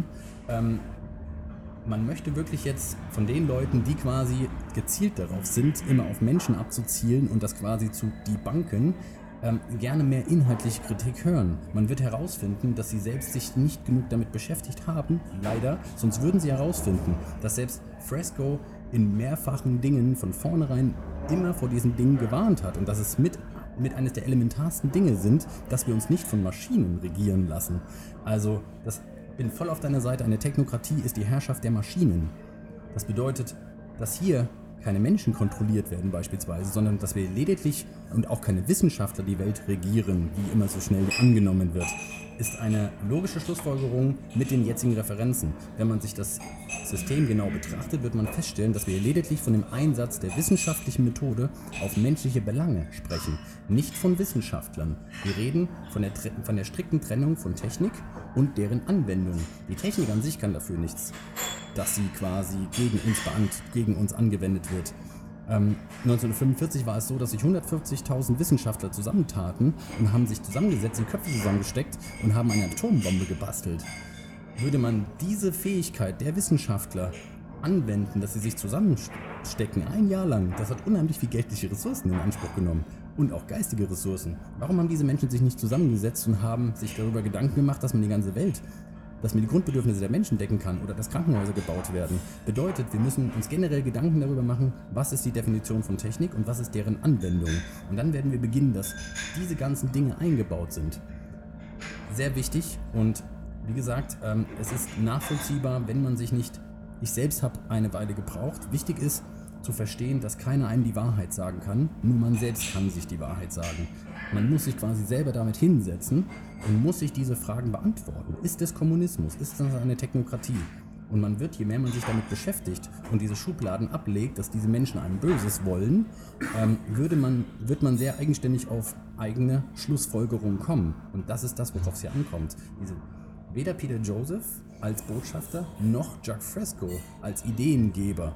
Man möchte wirklich jetzt von den Leuten, die quasi gezielt darauf sind, immer auf Menschen abzuzielen und das quasi zu debunken, gerne mehr inhaltliche Kritik hören. Man wird herausfinden, dass sie selbst sich nicht genug damit beschäftigt haben, leider, sonst würden sie herausfinden, dass selbst Fresco in mehrfachen Dingen von vornherein immer vor diesen Dingen gewarnt hat und dass es mit eines der elementarsten Dinge sind, dass wir uns nicht von Maschinen regieren lassen. Also, bin voll auf deiner Seite, eine Technokratie ist die Herrschaft der Maschinen. Das bedeutet, dass hier keine Menschen kontrolliert werden beispielsweise, sondern dass wir lediglich und auch keine Wissenschaftler die Welt regieren, wie immer so schnell angenommen wird, ist eine logische Schlussfolgerung mit den jetzigen Referenzen. Wenn man sich das System genau betrachtet, wird man feststellen, dass wir lediglich von dem Einsatz der wissenschaftlichen Methode auf menschliche Belange sprechen, nicht von Wissenschaftlern. Wir reden von der strikten Trennung von Technik und deren Anwendung. Die Technik an sich kann dafür nichts, dass sie quasi gegen uns angewendet wird. 1945 war es so, dass sich 140.000 Wissenschaftler zusammentaten und haben sich zusammengesetzt, die Köpfe zusammengesteckt und haben eine Atombombe gebastelt. Würde man diese Fähigkeit der Wissenschaftler anwenden, dass sie sich zusammenstecken, ein Jahr lang, das hat unheimlich viel geldliche Ressourcen in Anspruch genommen und auch geistige Ressourcen. Warum haben diese Menschen sich nicht zusammengesetzt und haben sich darüber Gedanken gemacht, dass man die ganze Welt, dass man die Grundbedürfnisse der Menschen decken kann oder dass Krankenhäuser gebaut werden? Bedeutet, wir müssen uns generell Gedanken darüber machen, was ist die Definition von Technik und was ist deren Anwendung. Und dann werden wir beginnen, dass diese ganzen Dinge eingebaut sind. Sehr wichtig und wie gesagt, es ist nachvollziehbar, wenn man sich nicht... Ich selbst habe eine Weile gebraucht. Wichtig ist zu verstehen, dass keiner einem die Wahrheit sagen kann, nur man selbst kann sich die Wahrheit sagen. Man muss sich quasi selber damit hinsetzen und muss sich diese Fragen beantworten. Ist es Kommunismus? Ist das eine Technokratie? Und man wird, je mehr man sich damit beschäftigt und diese Schubladen ablegt, dass diese Menschen einem Böses wollen, wird man sehr eigenständig auf eigene Schlussfolgerungen kommen. Und das ist das, worauf es hier ankommt. Weder Peter Joseph als Botschafter noch Jacques Fresco als Ideengeber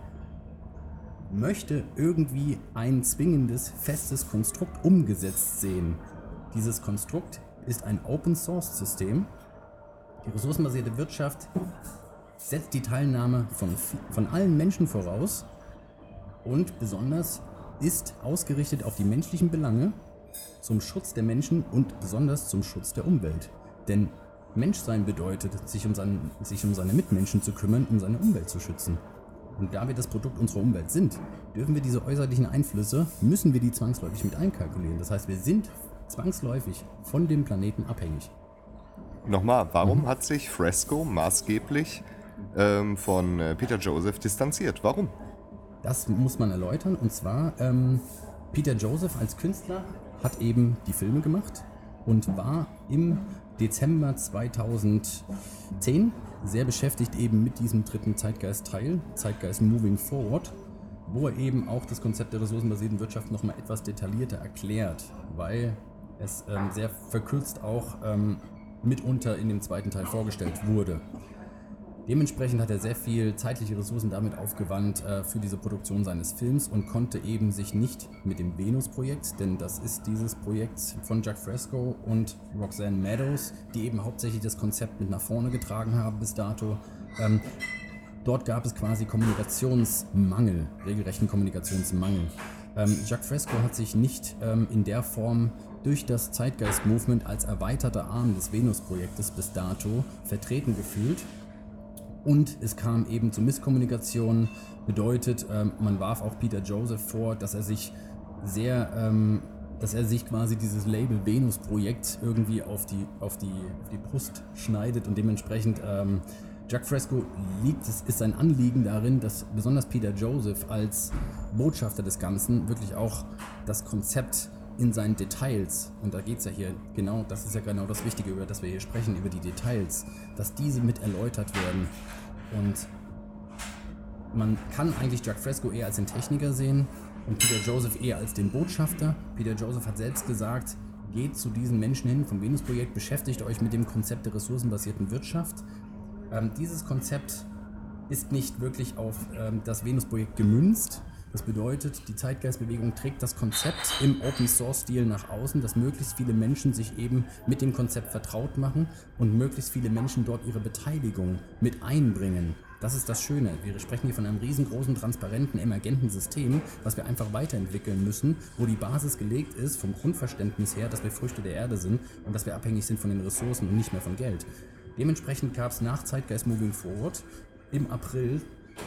möchte irgendwie ein zwingendes, festes Konstrukt umgesetzt sehen. Dieses Konstrukt ist ein Open-Source-System. Die ressourcenbasierte Wirtschaft setzt die Teilnahme von allen Menschen voraus und besonders ist ausgerichtet auf die menschlichen Belange zum Schutz der Menschen und besonders zum Schutz der Umwelt. Denn Menschsein bedeutet, sich um seine Mitmenschen zu kümmern, um seine Umwelt zu schützen. Und da wir das Produkt unserer Umwelt sind, müssen wir die zwangsläufig mit einkalkulieren. Das heißt, wir sind zwangsläufig von dem Planeten abhängig. Nochmal, warum hat sich Fresco maßgeblich von Peter Joseph distanziert? Warum? Das muss man erläutern. Und zwar, Peter Joseph als Künstler hat eben die Filme gemacht und war im Dezember 2010 sehr beschäftigt eben mit diesem dritten Zeitgeist-Teil, Zeitgeist Moving Forward, wo er eben auch das Konzept der ressourcenbasierten Wirtschaft nochmal etwas detaillierter erklärt, weil es sehr verkürzt auch mitunter in dem zweiten Teil vorgestellt wurde. Dementsprechend hat er sehr viel zeitliche Ressourcen damit aufgewandt für diese Produktion seines Films und konnte eben sich nicht mit dem Venus-Projekt, denn das ist dieses Projekt von Jacques Fresco und Roxanne Meadows, die eben hauptsächlich das Konzept mit nach vorne getragen haben bis dato. Dort gab es quasi Kommunikationsmangel, regelrechten Kommunikationsmangel. Jacques Fresco hat sich nicht in der Form durch das Zeitgeist-Movement als erweiterter Arm des Venus-Projektes bis dato vertreten gefühlt. Und es kam eben zu Misskommunikation, bedeutet, man warf auch Peter Joseph vor, dass er sich quasi dieses Label Venus-Projekt irgendwie auf die Brust schneidet und dementsprechend Jacques Fresco ist sein Anliegen darin, dass besonders Peter Joseph als Botschafter des Ganzen wirklich auch das Konzept in seinen Details, und da geht es ja hier genau, das ist ja genau das Wichtige, über das wir hier sprechen, über die Details, dass diese mit erläutert werden. Und man kann eigentlich Jacques Fresco eher als den Techniker sehen und Peter Joseph eher als den Botschafter. Peter Joseph hat selbst gesagt, geht zu diesen Menschen hin vom Venus-Projekt, beschäftigt euch mit dem Konzept der ressourcenbasierten Wirtschaft. Dieses Konzept ist nicht wirklich auf das Venus-Projekt gemünzt. Das bedeutet, die Zeitgeistbewegung trägt das Konzept im Open-Source-Stil nach außen, dass möglichst viele Menschen sich eben mit dem Konzept vertraut machen und möglichst viele Menschen dort ihre Beteiligung mit einbringen. Das ist das Schöne. Wir sprechen hier von einem riesengroßen, transparenten, emergenten System, was wir einfach weiterentwickeln müssen, wo die Basis gelegt ist, vom Grundverständnis her, dass wir Früchte der Erde sind und dass wir abhängig sind von den Ressourcen und nicht mehr von Geld. Dementsprechend gab es nach Zeitgeist Moving Forward im April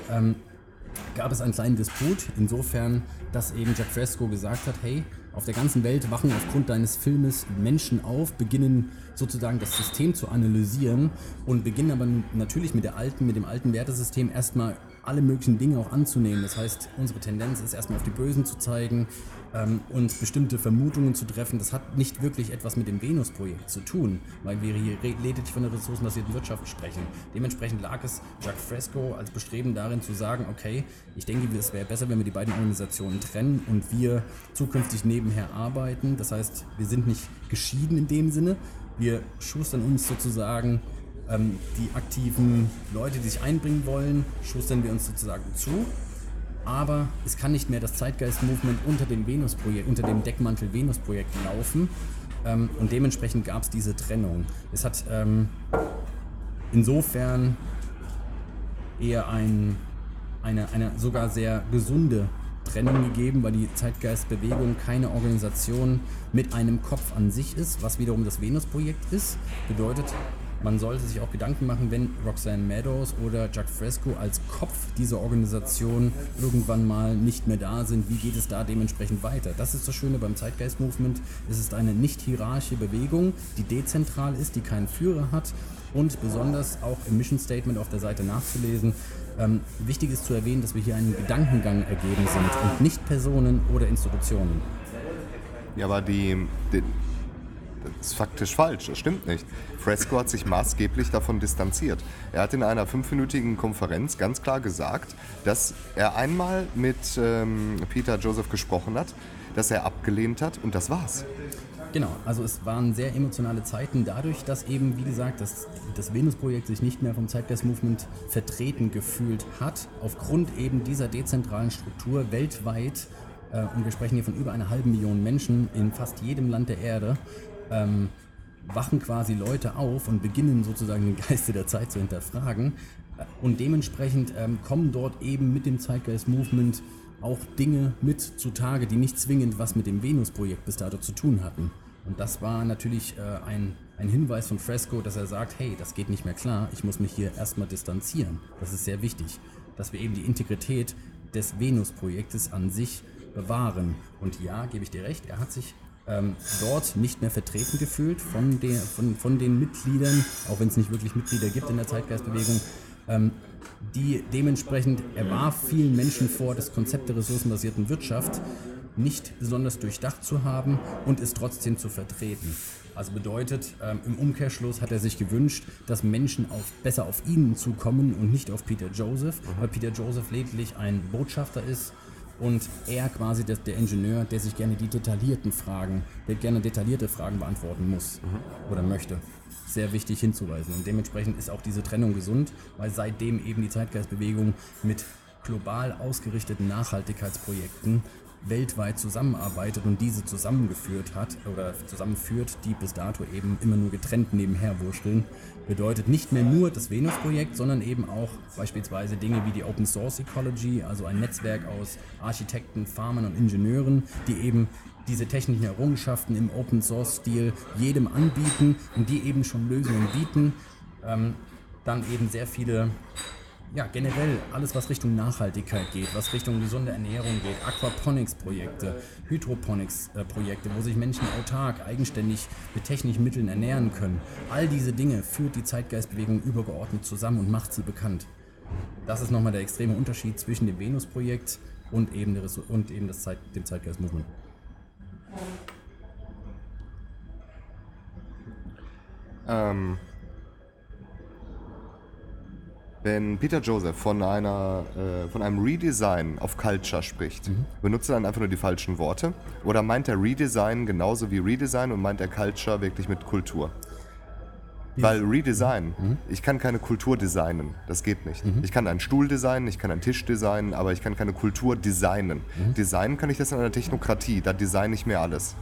gab es einen kleinen Disput, insofern, dass eben Jacques Fresco gesagt hat, hey, auf der ganzen Welt wachen aufgrund deines Filmes Menschen auf, beginnen sozusagen das System zu analysieren und beginnen aber natürlich mit dem alten Wertesystem erstmal alle möglichen Dinge auch anzunehmen. Das heißt, unsere Tendenz ist erstmal auf die Bösen zu zeigen und bestimmte Vermutungen zu treffen. Das hat nicht wirklich etwas mit dem Venus-Projekt zu tun, weil wir hier lediglich von der ressourcenbasierten Wirtschaft sprechen. Dementsprechend lag es Jacques Fresco als Bestreben darin zu sagen, okay, ich denke, es wäre besser, wenn wir die beiden Organisationen trennen und wir zukünftig nebenher arbeiten. Das heißt, wir sind nicht geschieden in dem Sinne. Wir schustern uns sozusagen die aktiven Leute, die sich einbringen wollen, schustern wir uns sozusagen zu. Aber es kann nicht mehr das Zeitgeist-Movement unter dem Venus-Projekt, unter dem Deckmantel Venus-Projekt laufen. Und dementsprechend gab es diese Trennung. Es hat insofern eher eine sogar sehr gesunde Trennung gegeben, weil die Zeitgeistbewegung keine Organisation mit einem Kopf an sich ist, was wiederum das Venus-Projekt ist. Bedeutet, man sollte sich auch Gedanken machen, wenn Roxanne Meadows oder Jacques Fresco als Kopf dieser Organisation irgendwann mal nicht mehr da sind, wie geht es da dementsprechend weiter? Das ist das Schöne beim Zeitgeist-Movement. Es ist eine nicht hierarchische Bewegung, die dezentral ist, die keinen Führer hat und besonders auch im Mission Statement auf der Seite nachzulesen. Wichtig ist zu erwähnen, dass wir hier einen Gedankengang ergeben sind und nicht Personen oder Institutionen. Ja, aber das ist faktisch falsch, das stimmt nicht. Fresco hat sich maßgeblich davon distanziert. Er hat in einer 5-minütigen Konferenz ganz klar gesagt, dass er einmal mit Peter Joseph gesprochen hat, dass er abgelehnt hat und das war's. Genau, also es waren sehr emotionale Zeiten dadurch, dass eben, wie gesagt, das Venus-Projekt sich nicht mehr vom Zeitgeist-Movement vertreten gefühlt hat, aufgrund eben dieser dezentralen Struktur weltweit, und wir sprechen hier von über 1,5 Million Menschen in fast jedem Land der Erde, wachen quasi Leute auf und beginnen sozusagen den Geiste der Zeit zu hinterfragen und dementsprechend kommen dort eben mit dem Zeitgeist-Movement auch Dinge mit zutage, die nicht zwingend was mit dem Venus-Projekt bis dato zu tun hatten. Und das war natürlich ein Hinweis von Fresco, dass er sagt, hey, das geht nicht mehr klar, ich muss mich hier erstmal distanzieren. Das ist sehr wichtig, dass wir eben die Integrität des Venus-Projektes an sich bewahren. Und ja, gebe ich dir recht, er hat sich dort nicht mehr vertreten gefühlt von den Mitgliedern, auch wenn es nicht wirklich Mitglieder gibt in der Zeitgeistbewegung, die dementsprechend, er warf vielen Menschen vor, das Konzept der ressourcenbasierten Wirtschaft nicht besonders durchdacht zu haben und es trotzdem zu vertreten. Also bedeutet, im Umkehrschluss hat er sich gewünscht, dass Menschen besser auf ihn zukommen und nicht auf Peter Joseph, weil Peter Joseph lediglich ein Botschafter ist und er quasi der Ingenieur, der sich gerne detaillierte Fragen beantworten muss oder möchte. Sehr wichtig hinzuweisen. Und dementsprechend ist auch diese Trennung gesund, weil seitdem eben die Zeitgeistbewegung mit global ausgerichteten Nachhaltigkeitsprojekten weltweit zusammenarbeitet und diese zusammengeführt, die bis dato eben immer nur getrennt nebenher wurschteln. Bedeutet nicht mehr nur das Venus-Projekt, sondern eben auch beispielsweise Dinge wie die Open Source Ecology, also ein Netzwerk aus Architekten, Farmern und Ingenieuren, die eben diese technischen Errungenschaften im Open Source Stil jedem anbieten und die eben schon Lösungen bieten. Dann eben sehr viele, generell alles, was Richtung Nachhaltigkeit geht, was Richtung gesunde Ernährung geht, Aquaponics-Projekte, Hydroponics-Projekte, wo sich Menschen autark, eigenständig mit technischen Mitteln ernähren können. All diese Dinge führt die Zeitgeistbewegung übergeordnet zusammen und macht sie bekannt. Das ist nochmal der extreme Unterschied zwischen dem Venus-Projekt und eben dem Zeitgeist-Movement. Wenn Peter Joseph von einem Redesign of Culture spricht, benutzt er dann einfach nur die falschen Worte? Oder meint er Redesign genauso wie Redesign und meint er Culture wirklich mit Kultur? Weil Redesign, ich kann keine Kultur designen, das geht nicht. Ich kann einen Stuhl designen, ich kann einen Tisch designen, aber ich kann keine Kultur designen. Designen kann ich das in einer Technokratie, da designe ich mir alles.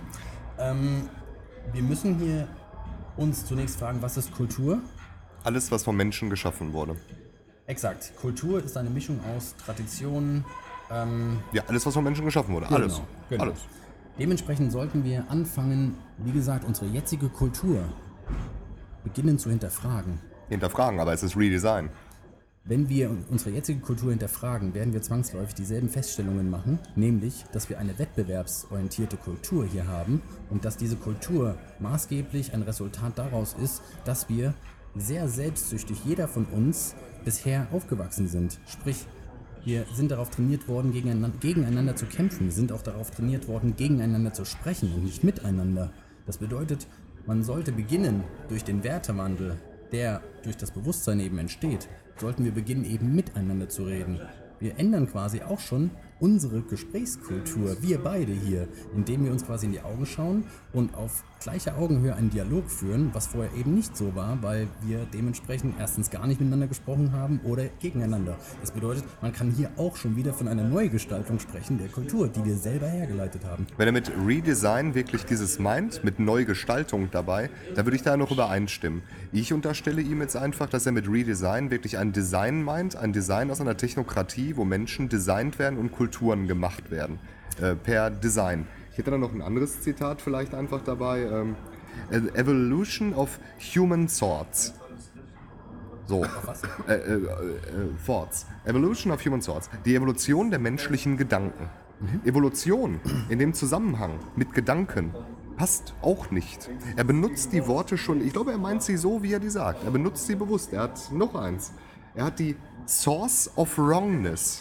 Wir müssen hier uns zunächst fragen, was ist Kultur? Alles, was vom Menschen geschaffen wurde. Exakt. Kultur ist eine Mischung aus Traditionen. Alles, was vom Menschen geschaffen wurde. Alles. Genau. Alles. Dementsprechend sollten wir anfangen, wie gesagt, unsere jetzige Kultur beginnen zu hinterfragen. Hinterfragen, aber es ist Redesign. Wenn wir unsere jetzige Kultur hinterfragen, werden wir zwangsläufig dieselben Feststellungen machen, nämlich, dass wir eine wettbewerbsorientierte Kultur hier haben und dass diese Kultur maßgeblich ein Resultat daraus ist, dass wir sehr selbstsüchtig, jeder von uns, bisher aufgewachsen sind. Sprich, wir sind darauf trainiert worden, gegeneinander zu kämpfen. Wir sind auch darauf trainiert worden, gegeneinander zu sprechen und nicht miteinander. Das bedeutet, man sollte beginnen, durch den Wertewandel, der durch das Bewusstsein eben entsteht, sollten wir beginnen, eben miteinander zu reden. Wir ändern quasi auch schon unsere Gesprächskultur, wir beide hier, indem wir uns quasi in die Augen schauen und auf gleicher Augenhöhe einen Dialog führen, was vorher eben nicht so war, weil wir dementsprechend erstens gar nicht miteinander gesprochen haben oder gegeneinander. Das bedeutet, man kann hier auch schon wieder von einer Neugestaltung sprechen der Kultur, die wir selber hergeleitet haben. Wenn er mit Redesign wirklich dieses meint, mit Neugestaltung dabei, dann würde ich da noch übereinstimmen. Ich unterstelle ihm jetzt einfach, dass er mit Redesign wirklich ein Design meint, ein Design aus einer Technokratie, wo Menschen designt werden und Kulturen gemacht werden, per Design. Ich hätte da noch ein anderes Zitat vielleicht einfach dabei. Evolution of Human Thoughts. So. Thoughts. Evolution of Human Thoughts. Die Evolution der menschlichen Gedanken. Evolution in dem Zusammenhang mit Gedanken passt auch nicht. Er benutzt die Worte schon, ich glaube, er meint sie so, wie er die sagt. Er benutzt sie bewusst. Er hat noch eins. Er hat die Source of Wrongness.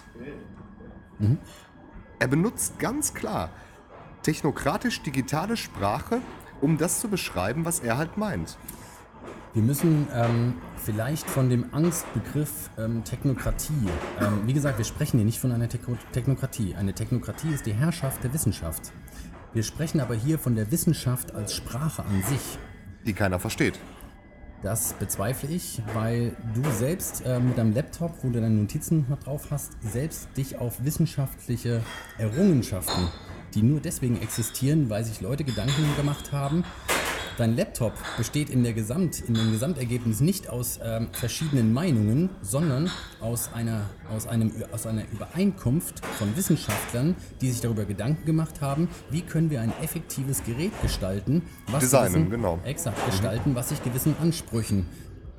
Er benutzt ganz klar technokratisch-digitale Sprache, um das zu beschreiben, was er halt meint. Wir müssen vielleicht von dem Angstbegriff Technokratie, wie gesagt, wir sprechen hier nicht von einer Technokratie. Eine Technokratie ist die Herrschaft der Wissenschaft. Wir sprechen aber hier von der Wissenschaft als Sprache an sich. Die keiner versteht. Das bezweifle ich, weil du selbst mit deinem Laptop, wo du deine Notizen noch drauf hast, selbst dich auf wissenschaftliche Errungenschaften, die nur deswegen existieren, weil sich Leute Gedanken gemacht haben. Dein Laptop besteht in dem Gesamtergebnis nicht aus verschiedenen Meinungen, sondern aus einer Übereinkunft von Wissenschaftlern, die sich darüber Gedanken gemacht haben, wie können wir ein effektives Gerät gestalten, was Designen, genau. Exakt, gestalten, was sich gewissen Ansprüchen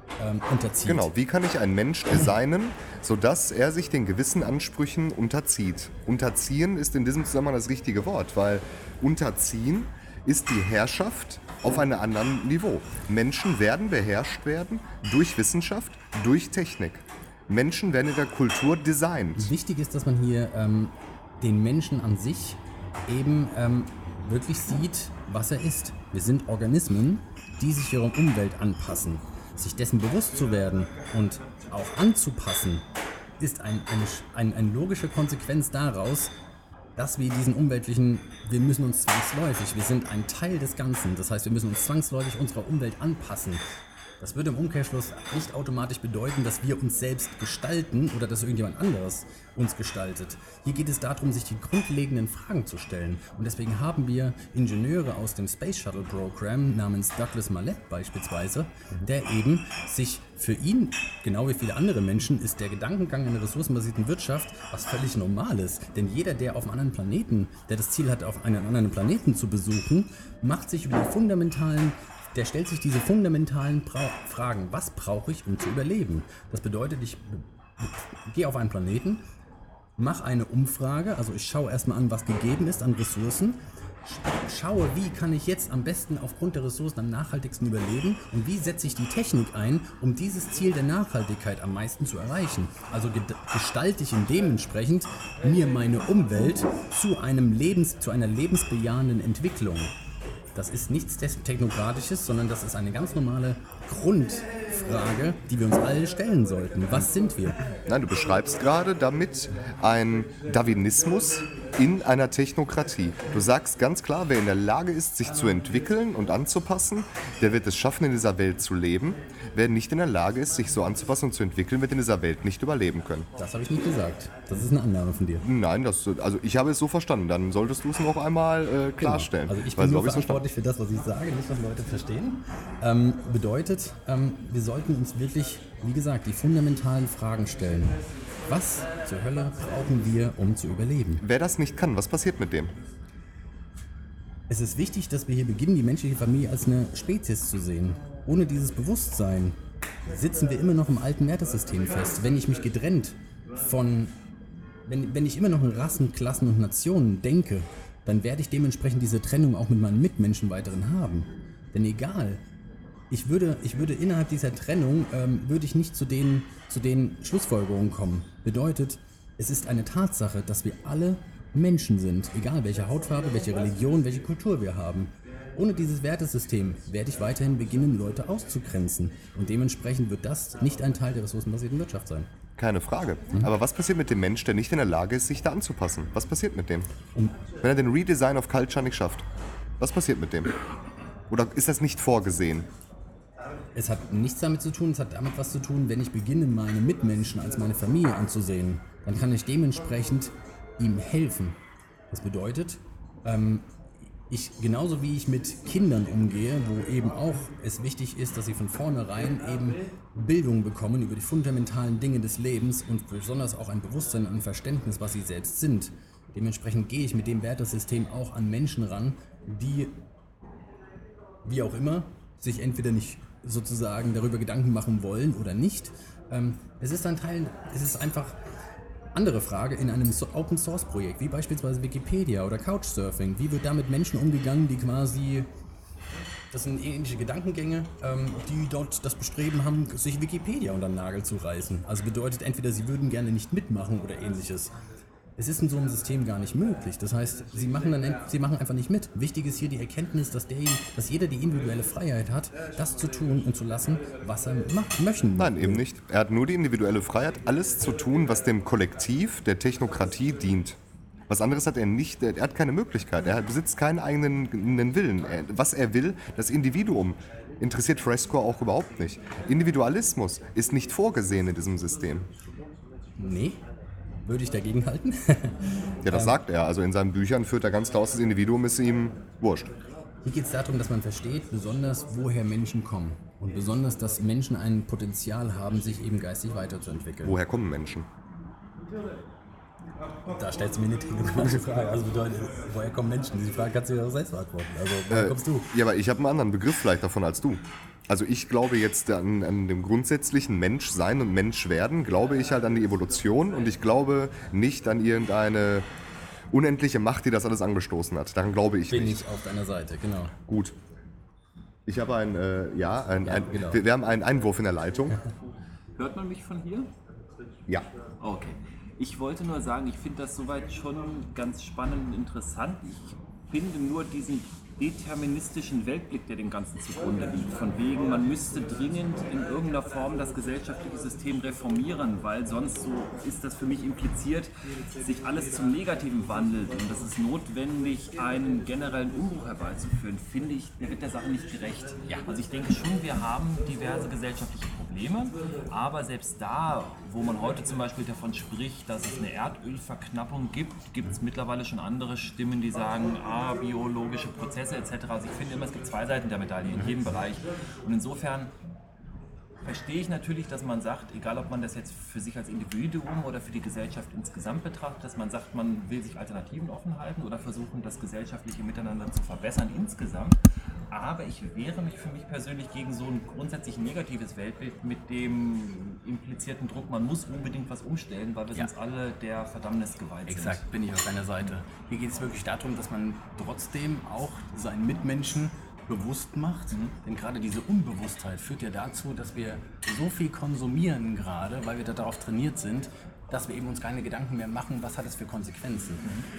unterzieht. Genau, wie kann ich einen Mensch designen, sodass er sich den gewissen Ansprüchen unterzieht? Unterziehen ist in diesem Zusammenhang das richtige Wort, weil unterziehen ist die Herrschaft auf einem anderen Niveau. Menschen werden beherrscht werden durch Wissenschaft, durch Technik. Menschen werden in der Kultur designt. Wichtig ist, dass man hier den Menschen an sich eben wirklich sieht, was er ist. Wir sind Organismen, die sich ihrer Umwelt anpassen. Sich dessen bewusst zu werden und auch anzupassen, ist eine logische Konsequenz daraus, dass wir wir müssen uns zwangsläufig, wir sind ein Teil des Ganzen, das heißt, wir müssen uns zwangsläufig unserer Umwelt anpassen. Das würde im Umkehrschluss nicht automatisch bedeuten, dass wir uns selbst gestalten oder dass irgendjemand anderes uns gestaltet. Hier geht es darum, sich die grundlegenden Fragen zu stellen. Und deswegen haben wir Ingenieure aus dem Space Shuttle Program namens Douglas Mallet beispielsweise, der eben sich für ihn, genau wie viele andere Menschen, ist der Gedankengang einer ressourcenbasierten Wirtschaft was völlig Normales. Denn jeder, der auf einem anderen Planeten, der das Ziel hat, auf einen anderen Planeten zu besuchen, macht sich über die der stellt sich diese fundamentalen Fragen. Was brauche ich, um zu überleben? Das bedeutet, ich gehe auf einen Planeten, mache eine Umfrage, also ich schaue erstmal an, was gegeben ist an Ressourcen, schaue, wie kann ich jetzt am besten aufgrund der Ressourcen am nachhaltigsten überleben und wie setze ich die Technik ein, um dieses Ziel der Nachhaltigkeit am meisten zu erreichen. Also gestalte ich dementsprechend mir meine Umwelt zu einer lebensbejahenden Entwicklung. Das ist nichts Technokratisches, sondern das ist eine ganz normale Grundfrage, die wir uns alle stellen sollten. Was sind wir? Nein, du beschreibst gerade damit einen Darwinismus in einer Technokratie. Du sagst ganz klar, wer in der Lage ist, sich zu entwickeln und anzupassen, der wird es schaffen, in dieser Welt zu leben. Wer nicht in der Lage ist, sich so anzupassen und zu entwickeln, wird in dieser Welt nicht überleben können. Das habe ich nicht gesagt. Das ist eine Annahme von dir. Nein, also ich habe es so verstanden. Dann solltest du es noch einmal klarstellen. Genau. Also ich bin nur verantwortlich für das, was ich sage, nicht was Leute verstehen. Bedeutet, wir sollten uns wirklich, wie gesagt, die fundamentalen Fragen stellen. Was zur Hölle brauchen wir, um zu überleben? Wer das nicht kann, was passiert mit dem? Es ist wichtig, dass wir hier beginnen, die menschliche Familie als eine Spezies zu sehen. Ohne dieses Bewusstsein sitzen wir immer noch im alten Wertesystem fest. Wenn ich mich wenn ich immer noch in Rassen, Klassen und Nationen denke, dann werde ich dementsprechend diese Trennung auch mit meinen Mitmenschen weiterhin haben. Denn egal, ich würde innerhalb dieser Trennung, würde ich nicht zu den Schlussfolgerungen kommen. Bedeutet, es ist eine Tatsache, dass wir alle Menschen sind, egal welche Hautfarbe, welche Religion, welche Kultur wir haben. Ohne dieses Wertesystem werde ich weiterhin beginnen, Leute auszugrenzen. Und dementsprechend wird das nicht ein Teil der ressourcenbasierten Wirtschaft sein. Keine Frage. Aber was passiert mit dem Mensch, der nicht in der Lage ist, sich da anzupassen? Was passiert mit dem? Wenn er den Redesign of Culture nicht schafft, was passiert mit dem? Oder ist das nicht vorgesehen? Es hat nichts damit zu tun, es hat damit was zu tun, wenn ich beginne, meine Mitmenschen als meine Familie anzusehen, dann kann ich dementsprechend ihm helfen. Das bedeutet, genauso wie ich mit Kindern umgehe, wo eben auch es wichtig ist, dass sie von vornherein eben Bildung bekommen über die fundamentalen Dinge des Lebens und besonders auch ein Bewusstsein und ein Verständnis, was sie selbst sind. Dementsprechend gehe ich mit dem Wertesystem auch an Menschen ran, die, wie auch immer, sich entweder nicht sozusagen darüber Gedanken machen wollen oder nicht. Es ist einfach andere Frage in einem Open-Source-Projekt, wie beispielsweise Wikipedia oder Couchsurfing. Wie wird da mit Menschen umgegangen, die quasi, das sind ähnliche Gedankengänge, die dort das Bestreben haben, sich Wikipedia unter den Nagel zu reißen. Also bedeutet entweder, sie würden gerne nicht mitmachen oder ähnliches. Es ist in so einem System gar nicht möglich. Das heißt, sie machen einfach nicht mit. Wichtig ist hier die Erkenntnis, dass jeder die individuelle Freiheit hat, das zu tun und zu lassen, was er möchte. Nein, eben nicht. Er hat nur die individuelle Freiheit, alles zu tun, was dem Kollektiv, der Technokratie dient. Was anderes hat er nicht. Er hat keine Möglichkeit. Er besitzt keinen eigenen Willen. Was er will, das Individuum, interessiert Fresco auch überhaupt nicht. Individualismus ist nicht vorgesehen in diesem System. Nee. Würde ich dagegen halten? Ja, das sagt er. Also in seinen Büchern führt er ganz klar aus, das Individuum ist ihm wurscht. Hier geht es darum, dass man versteht, besonders woher Menschen kommen. Und besonders, dass Menschen ein Potenzial haben, sich eben geistig weiterzuentwickeln. Woher kommen Menschen? Da stellst du mir eine technologische Frage. Also bedeutet, woher kommen Menschen? Diese Frage kannst du dir auch selbst beantworten. Also, woher kommst du? Ja, aber ich habe einen anderen Begriff vielleicht davon als du. Also ich glaube jetzt an dem grundsätzlichen Menschsein und Menschwerden, glaube ich halt an die Evolution und ich glaube nicht an irgendeine unendliche Macht, die das alles angestoßen hat. Daran glaube ich Bin nicht. ich auf deiner Seite, genau. Gut. Ich habe genau. wir haben einen Einwurf in der Leitung. Hört man mich von hier? Ja. Okay. Ich wollte nur sagen, ich finde das soweit schon ganz spannend und interessant. Ich finde nur diesen deterministischen Weltblick, der dem Ganzen zugrunde liegt. Von wegen, man müsste dringend in irgendeiner Form das gesellschaftliche System reformieren, weil sonst, so ist das für mich impliziert, sich alles zum Negativen wandelt und es ist notwendig, einen generellen Umbruch herbeizuführen, finde ich, der wird der Sache nicht gerecht. Ja. Also ich denke schon, wir haben diverse gesellschaftliche Probleme, aber selbst da, wo man heute zum Beispiel davon spricht, dass es eine Erdölverknappung gibt, gibt es mittlerweile schon andere Stimmen, die sagen, biologische Prozesse etc. Also ich finde immer, es gibt zwei Seiten der Medaille in jedem Bereich. Und insofern verstehe ich natürlich, dass man sagt, egal ob man das jetzt für sich als Individuum oder für die Gesellschaft insgesamt betrachtet, dass man sagt, man will sich Alternativen offen halten oder versuchen, das gesellschaftliche Miteinander zu verbessern insgesamt. Aber ich wehre mich für mich persönlich gegen so ein grundsätzlich negatives Weltbild mit dem implizierten Druck, man muss unbedingt was umstellen, weil wir sonst alle der Verdammnis geweiht sind. Exakt, bin ich auf deiner Seite. Hier geht es wirklich darum, dass man trotzdem auch seinen Mitmenschen bewusst macht, denn gerade diese Unbewusstheit führt ja dazu, dass wir so viel konsumieren gerade, weil wir da darauf trainiert sind, dass wir eben uns keine Gedanken mehr machen, was hat es für Konsequenzen.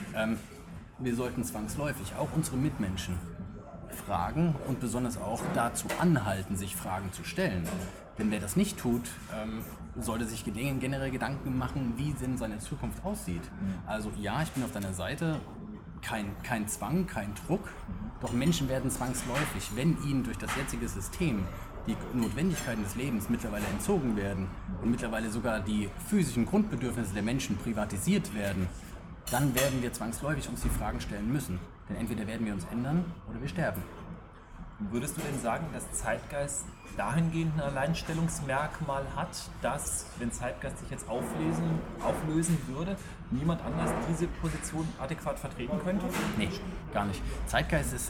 Wir sollten zwangsläufig auch unsere Mitmenschen fragen und besonders auch dazu anhalten, sich Fragen zu stellen. Denn wer das nicht tut, sollte sich generell Gedanken machen, wie denn seine Zukunft aussieht. Also ja, ich bin auf deiner Seite, kein Zwang, kein Druck, doch Menschen werden zwangsläufig, wenn ihnen durch das jetzige System die Notwendigkeiten des Lebens mittlerweile entzogen werden und mittlerweile sogar die physischen Grundbedürfnisse der Menschen privatisiert werden, dann werden wir zwangsläufig uns die Fragen stellen müssen. Denn entweder werden wir uns ändern oder wir sterben. Würdest du denn sagen, dass Zeitgeist dahingehend ein Alleinstellungsmerkmal hat, dass, wenn Zeitgeist sich jetzt auflösen würde, niemand anders diese Position adäquat vertreten könnte? Nee, gar nicht. Zeitgeist ist,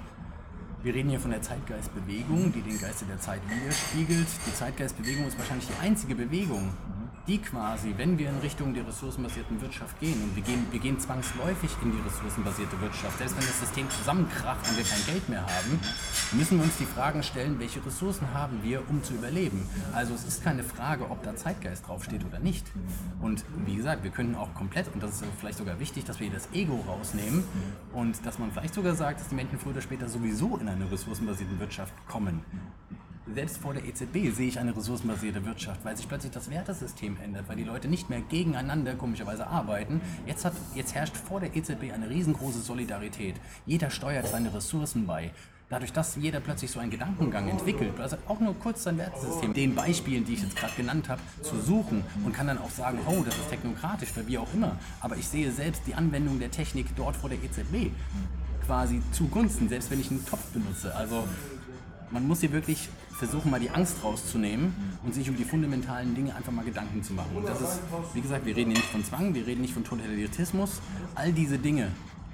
wir reden hier von der Zeitgeistbewegung, die den Geist der Zeit widerspiegelt. Die Zeitgeistbewegung ist wahrscheinlich die einzige Bewegung, die quasi, wenn wir in Richtung der ressourcenbasierten Wirtschaft gehen, und wir gehen zwangsläufig in die ressourcenbasierte Wirtschaft, selbst wenn das System zusammenkracht und wir kein Geld mehr haben, müssen wir uns die Fragen stellen, welche Ressourcen haben wir, um zu überleben. Also es ist keine Frage, ob da Zeitgeist draufsteht oder nicht. Und wie gesagt, wir können auch komplett, und das ist vielleicht sogar wichtig, dass wir hier das Ego rausnehmen und dass man vielleicht sogar sagt, dass die Menschen früher oder später sowieso in eine ressourcenbasierte Wirtschaft kommen. Selbst vor der EZB sehe ich eine ressourcenbasierte Wirtschaft, weil sich plötzlich das Wertesystem ändert, weil die Leute nicht mehr gegeneinander komischerweise arbeiten. Jetzt herrscht vor der EZB eine riesengroße Solidarität. Jeder steuert seine Ressourcen bei. Dadurch, dass jeder plötzlich so einen Gedankengang entwickelt, also auch nur kurz sein Wertesystem, den Beispielen, die ich jetzt gerade genannt habe, zu suchen und kann dann auch sagen, oh, das ist technokratisch oder wie auch immer. Aber ich sehe selbst die Anwendung der Technik dort vor der EZB quasi zugunsten, selbst wenn ich einen Topf benutze. Also man muss hier wirklich versuchen, mal die Angst rauszunehmen und sich um die fundamentalen Dinge einfach mal Gedanken zu machen. Und das ist, wie gesagt, wir reden hier nicht von Zwang, wir reden nicht von Totalitarismus. All diese Dinge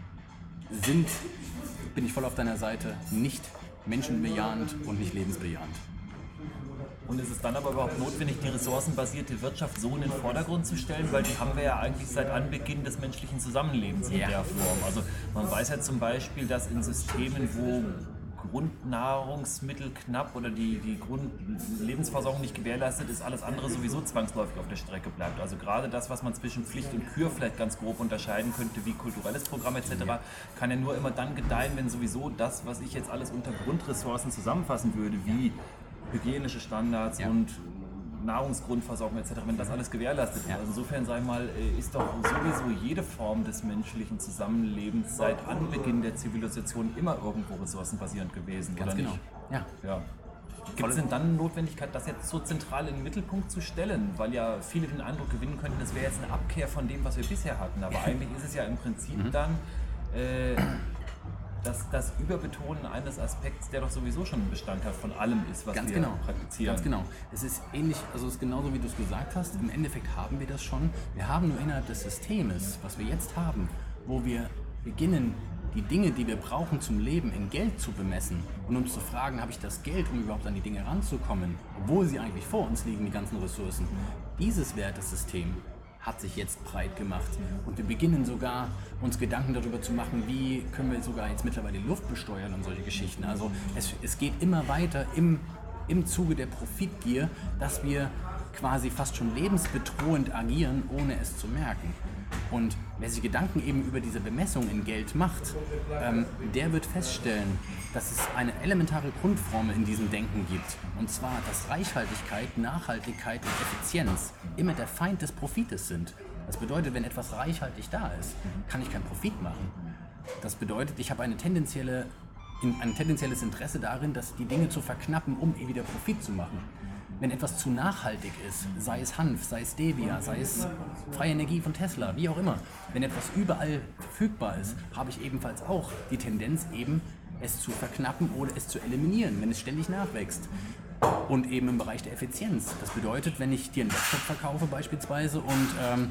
sind, bin ich voll auf deiner Seite, nicht menschenbejahend und nicht lebensbejahend. Und ist es dann aber überhaupt notwendig, die ressourcenbasierte Wirtschaft so in den Vordergrund zu stellen? Weil die haben wir ja eigentlich seit Anbeginn des menschlichen Zusammenlebens in der Form. Also man weiß ja zum Beispiel, dass in Systemen, wo Grundnahrungsmittel knapp oder die Grundlebensversorgung nicht gewährleistet ist, alles andere sowieso zwangsläufig auf der Strecke bleibt. Also gerade das, was man zwischen Pflicht und Kür vielleicht ganz grob unterscheiden könnte, wie kulturelles Programm etc., kann ja nur immer dann gedeihen, wenn sowieso das, was ich jetzt alles unter Grundressourcen zusammenfassen würde, wie hygienische Standards und Nahrungsgrundversorgung etc., wenn das alles gewährleistet ist. Also insofern, sag ich mal, ist doch sowieso jede Form des menschlichen Zusammenlebens seit Anbeginn der Zivilisation immer irgendwo ressourcenbasierend gewesen, Ganz oder genau. nicht? Ja. Gibt es denn dann eine Notwendigkeit, das jetzt so zentral in den Mittelpunkt zu stellen? Weil ja viele den Eindruck gewinnen könnten, das wäre jetzt eine Abkehr von dem, was wir bisher hatten. Aber eigentlich ist es ja im Prinzip dann das Überbetonen eines Aspekts, der doch sowieso schon ein Bestandteil von allem ist, was wir praktizieren. Ganz genau. Es ist ähnlich, also es ist genauso wie du es gesagt hast. Im Endeffekt haben wir das schon. Wir haben nur innerhalb des Systems, was wir jetzt haben, wo wir beginnen, die Dinge, die wir brauchen zum Leben, in Geld zu bemessen und uns zu fragen, habe ich das Geld, um überhaupt an die Dinge ranzukommen, obwohl sie eigentlich vor uns liegen, die ganzen Ressourcen. Dieses Wertesystem hat sich jetzt breit gemacht und wir beginnen sogar uns Gedanken darüber zu machen, wie können wir sogar jetzt mittlerweile die Luft besteuern und solche Geschichten. Also es geht immer weiter im Zuge der Profitgier, dass wir quasi fast schon lebensbedrohend agieren, ohne es zu merken. Und wer sich Gedanken eben über diese Bemessung in Geld macht, der wird feststellen, dass es eine elementare Grundformel in diesem Denken gibt. Und zwar, dass Reichhaltigkeit, Nachhaltigkeit und Effizienz immer der Feind des Profites sind. Das bedeutet, wenn etwas reichhaltig da ist, kann ich keinen Profit machen. Das bedeutet, ich habe ein tendenzielles Interesse darin, dass die Dinge zu verknappen, um wieder Profit zu machen. Wenn etwas zu nachhaltig ist, sei es Hanf, sei es Stevia, sei es freie Energie von Tesla, wie auch immer, wenn etwas überall verfügbar ist, habe ich ebenfalls auch die Tendenz eben, es zu verknappen oder es zu eliminieren, wenn es ständig nachwächst. Und eben im Bereich der Effizienz. Das bedeutet, wenn ich dir einen Laptop verkaufe beispielsweise und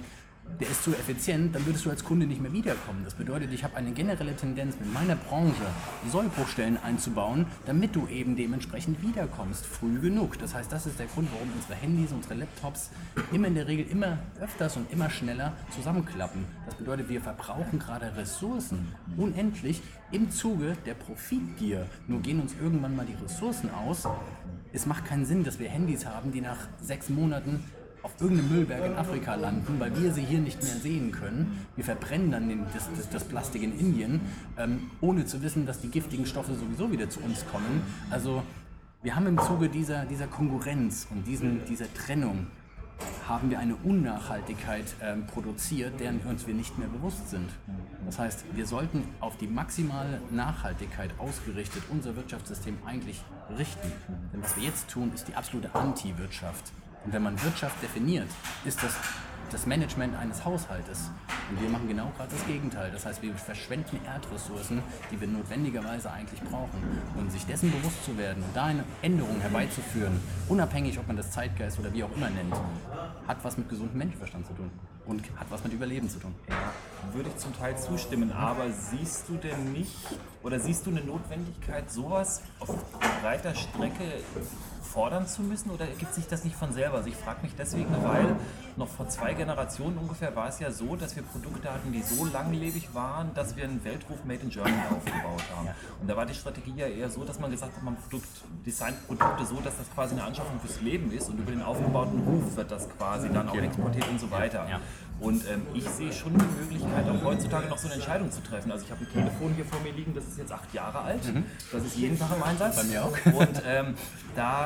der ist zu effizient, dann würdest du als Kunde nicht mehr wiederkommen. Das bedeutet, ich habe eine generelle Tendenz mit meiner Branche, Sollbruchstellen einzubauen, damit du eben dementsprechend wiederkommst, früh genug. Das heißt, das ist der Grund, warum unsere Handys, unsere Laptops immer in der Regel immer öfters und immer schneller zusammenklappen. Das bedeutet, wir verbrauchen gerade Ressourcen unendlich im Zuge der Profitgier. Nur gehen uns irgendwann mal die Ressourcen aus. Es macht keinen Sinn, dass wir Handys haben, die nach 6 Monaten auf irgendeinem Müllberg in Afrika landen, weil wir sie hier nicht mehr sehen können. Wir verbrennen dann das Plastik in Indien, ohne zu wissen, dass die giftigen Stoffe sowieso wieder zu uns kommen. Also wir haben im Zuge dieser Konkurrenz und dieser Trennung haben wir eine Unnachhaltigkeit produziert, deren uns wir nicht mehr bewusst sind. Das heißt, wir sollten auf die maximale Nachhaltigkeit ausgerichtet unser Wirtschaftssystem eigentlich richten. Denn was wir jetzt tun, ist die absolute Anti-Wirtschaft. Und wenn man Wirtschaft definiert, ist das Management eines Haushaltes. Und wir machen genau gerade das Gegenteil. Das heißt, wir verschwenden Erdressourcen, die wir notwendigerweise eigentlich brauchen. Und sich dessen bewusst zu werden und da eine Änderung herbeizuführen, unabhängig, ob man das Zeitgeist oder wie auch immer nennt, hat was mit gesundem Menschenverstand zu tun und hat was mit Überleben zu tun. Ja, würde ich zum Teil zustimmen, aber siehst du denn nicht, oder siehst du eine Notwendigkeit, sowas auf breiter Strecke fordern zu müssen, oder ergibt sich das nicht von selber? Also ich frage mich deswegen, weil noch vor 2 Generationen ungefähr war es ja so, dass wir Produkte hatten, die so langlebig waren, dass wir einen Weltruf Made in Germany aufgebaut haben. Ja. Und da war die Strategie ja eher so, dass man gesagt hat, man designt Produkte so, dass das quasi eine Anschaffung fürs Leben ist und über den aufgebauten Ruf wird das quasi dann auch exportiert und so weiter. Ja. Und ich sehe schon die Möglichkeit, auch heutzutage noch so eine Entscheidung zu treffen. Also ich habe ein Telefon hier vor mir liegen, das ist jetzt 8 Jahre alt. Das ist jeden Tag im Einsatz. Bei mir auch. Und da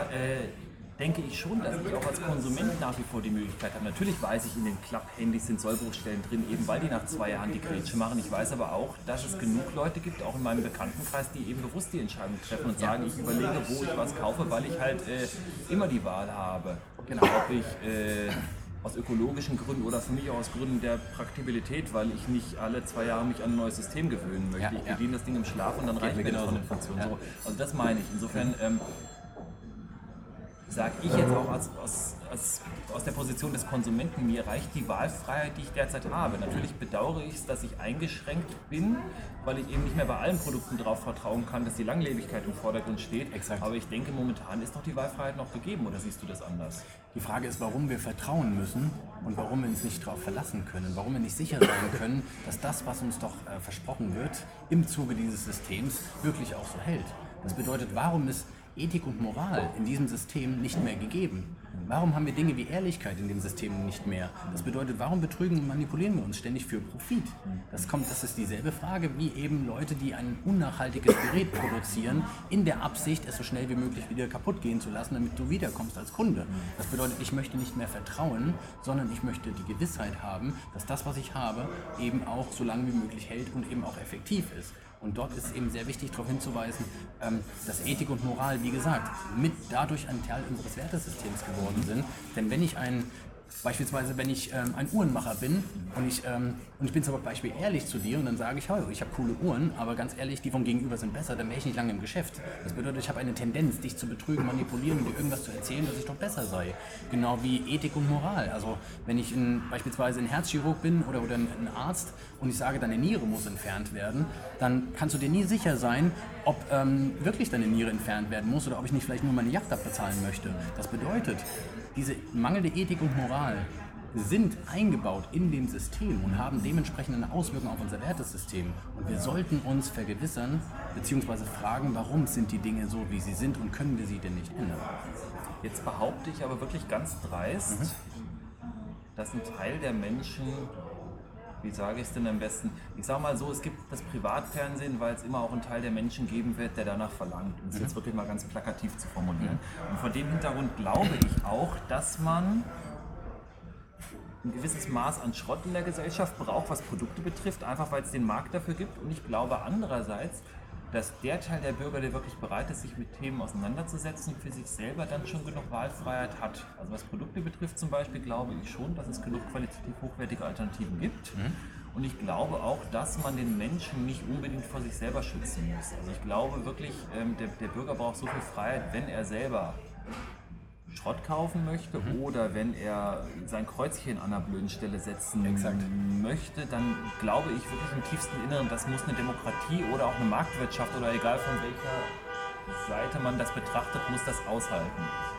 denke ich schon, dass ich auch als Konsument nach wie vor die Möglichkeit habe. Natürlich weiß ich, in den Klapp-Handys sind Sollbruchstellen drin, eben weil die nach 2 Jahren die Grätsche machen. Ich weiß aber auch, dass es genug Leute gibt, auch in meinem Bekanntenkreis, die eben bewusst die Entscheidung treffen und sagen, ich überlege, wo ich was kaufe, weil ich halt immer die Wahl habe. Genau. Ob ich aus ökologischen Gründen oder für mich auch aus Gründen der Praktikabilität, weil ich nicht alle 2 Jahre mich an ein neues System gewöhnen möchte. Ich bediene das Ding im Schlaf und dann reicht mir das von den Funktionen. So. Also das meine ich. Insofern sage ich jetzt auch aus der Position des Konsumenten, mir reicht die Wahlfreiheit, die ich derzeit habe. Natürlich bedauere ich es, dass ich eingeschränkt bin, weil ich eben nicht mehr bei allen Produkten darauf vertrauen kann, dass die Langlebigkeit im Vordergrund steht. Exakt. Aber ich denke, momentan ist doch die Wahlfreiheit noch gegeben, oder siehst du das anders? Die Frage ist, warum wir vertrauen müssen und warum wir uns nicht darauf verlassen können, warum wir nicht sicher sein können, dass das, was uns doch versprochen wird, im Zuge dieses Systems wirklich auch so hält. Das bedeutet, warum ist Ethik und Moral in diesem System nicht mehr gegeben? Warum haben wir Dinge wie Ehrlichkeit in dem System nicht mehr? Das bedeutet, warum betrügen und manipulieren wir uns ständig für Profit? Das ist dieselbe Frage wie eben Leute, die ein unnachhaltiges Gerät produzieren, in der Absicht, es so schnell wie möglich wieder kaputt gehen zu lassen, damit du wiederkommst als Kunde. Das bedeutet, ich möchte nicht mehr vertrauen, sondern ich möchte die Gewissheit haben, dass das, was ich habe, eben auch so lange wie möglich hält und eben auch effektiv ist. Und dort ist es eben sehr wichtig, darauf hinzuweisen, dass Ethik und Moral, wie gesagt, mit dadurch ein Teil unseres Wertesystems geworden sind. Denn wenn ich ein Beispielsweise, wenn ich ein Uhrenmacher bin und ich bin zum Beispiel ehrlich zu dir und dann sage ich, hey, ich habe coole Uhren, aber ganz ehrlich, die vom Gegenüber sind besser, dann wäre ich nicht lange im Geschäft. Das bedeutet, ich habe eine Tendenz, dich zu betrügen, manipulieren und dir irgendwas zu erzählen, dass ich doch besser sei. Genau wie Ethik und Moral. Also wenn ich beispielsweise ein Herzchirurg bin oder ein Arzt und ich sage, deine Niere muss entfernt werden, dann kannst du dir nie sicher sein, ob wirklich deine Niere entfernt werden muss oder ob ich nicht vielleicht nur meine Yacht abbezahlen möchte. Das bedeutet, diese mangelnde Ethik und Moral sind eingebaut in dem System und haben dementsprechend eine Auswirkung auf unser Wertesystem. Und wir sollten uns vergewissern bzw. fragen, warum sind die Dinge so, wie sie sind und können wir sie denn nicht ändern. Jetzt behaupte ich aber wirklich ganz dreist, dass ein Teil der Menschen, wie sage ich es denn am besten, ich sage mal so, es gibt das Privatfernsehen, weil es immer auch einen Teil der Menschen geben wird, der danach verlangt. Um es jetzt wirklich mal ganz plakativ zu formulieren. Und vor dem Hintergrund glaube ich auch, dass man ein gewisses Maß an Schrott in der Gesellschaft braucht, was Produkte betrifft, einfach weil es den Markt dafür gibt. Und ich glaube andererseits, dass der Teil der Bürger, der wirklich bereit ist, sich mit Themen auseinanderzusetzen, für sich selber dann schon genug Wahlfreiheit hat. Also was Produkte betrifft zum Beispiel, glaube ich schon, dass es genug qualitativ hochwertige Alternativen gibt. Und ich glaube auch, dass man den Menschen nicht unbedingt vor sich selber schützen muss. Also ich glaube wirklich, der Bürger braucht so viel Freiheit, wenn er selber Schrott kaufen möchte oder wenn er sein Kreuzchen an einer blöden Stelle setzen möchte, dann glaube ich wirklich im tiefsten Inneren, das muss eine Demokratie oder auch eine Marktwirtschaft oder egal von welcher Seite man das betrachtet, muss das aushalten.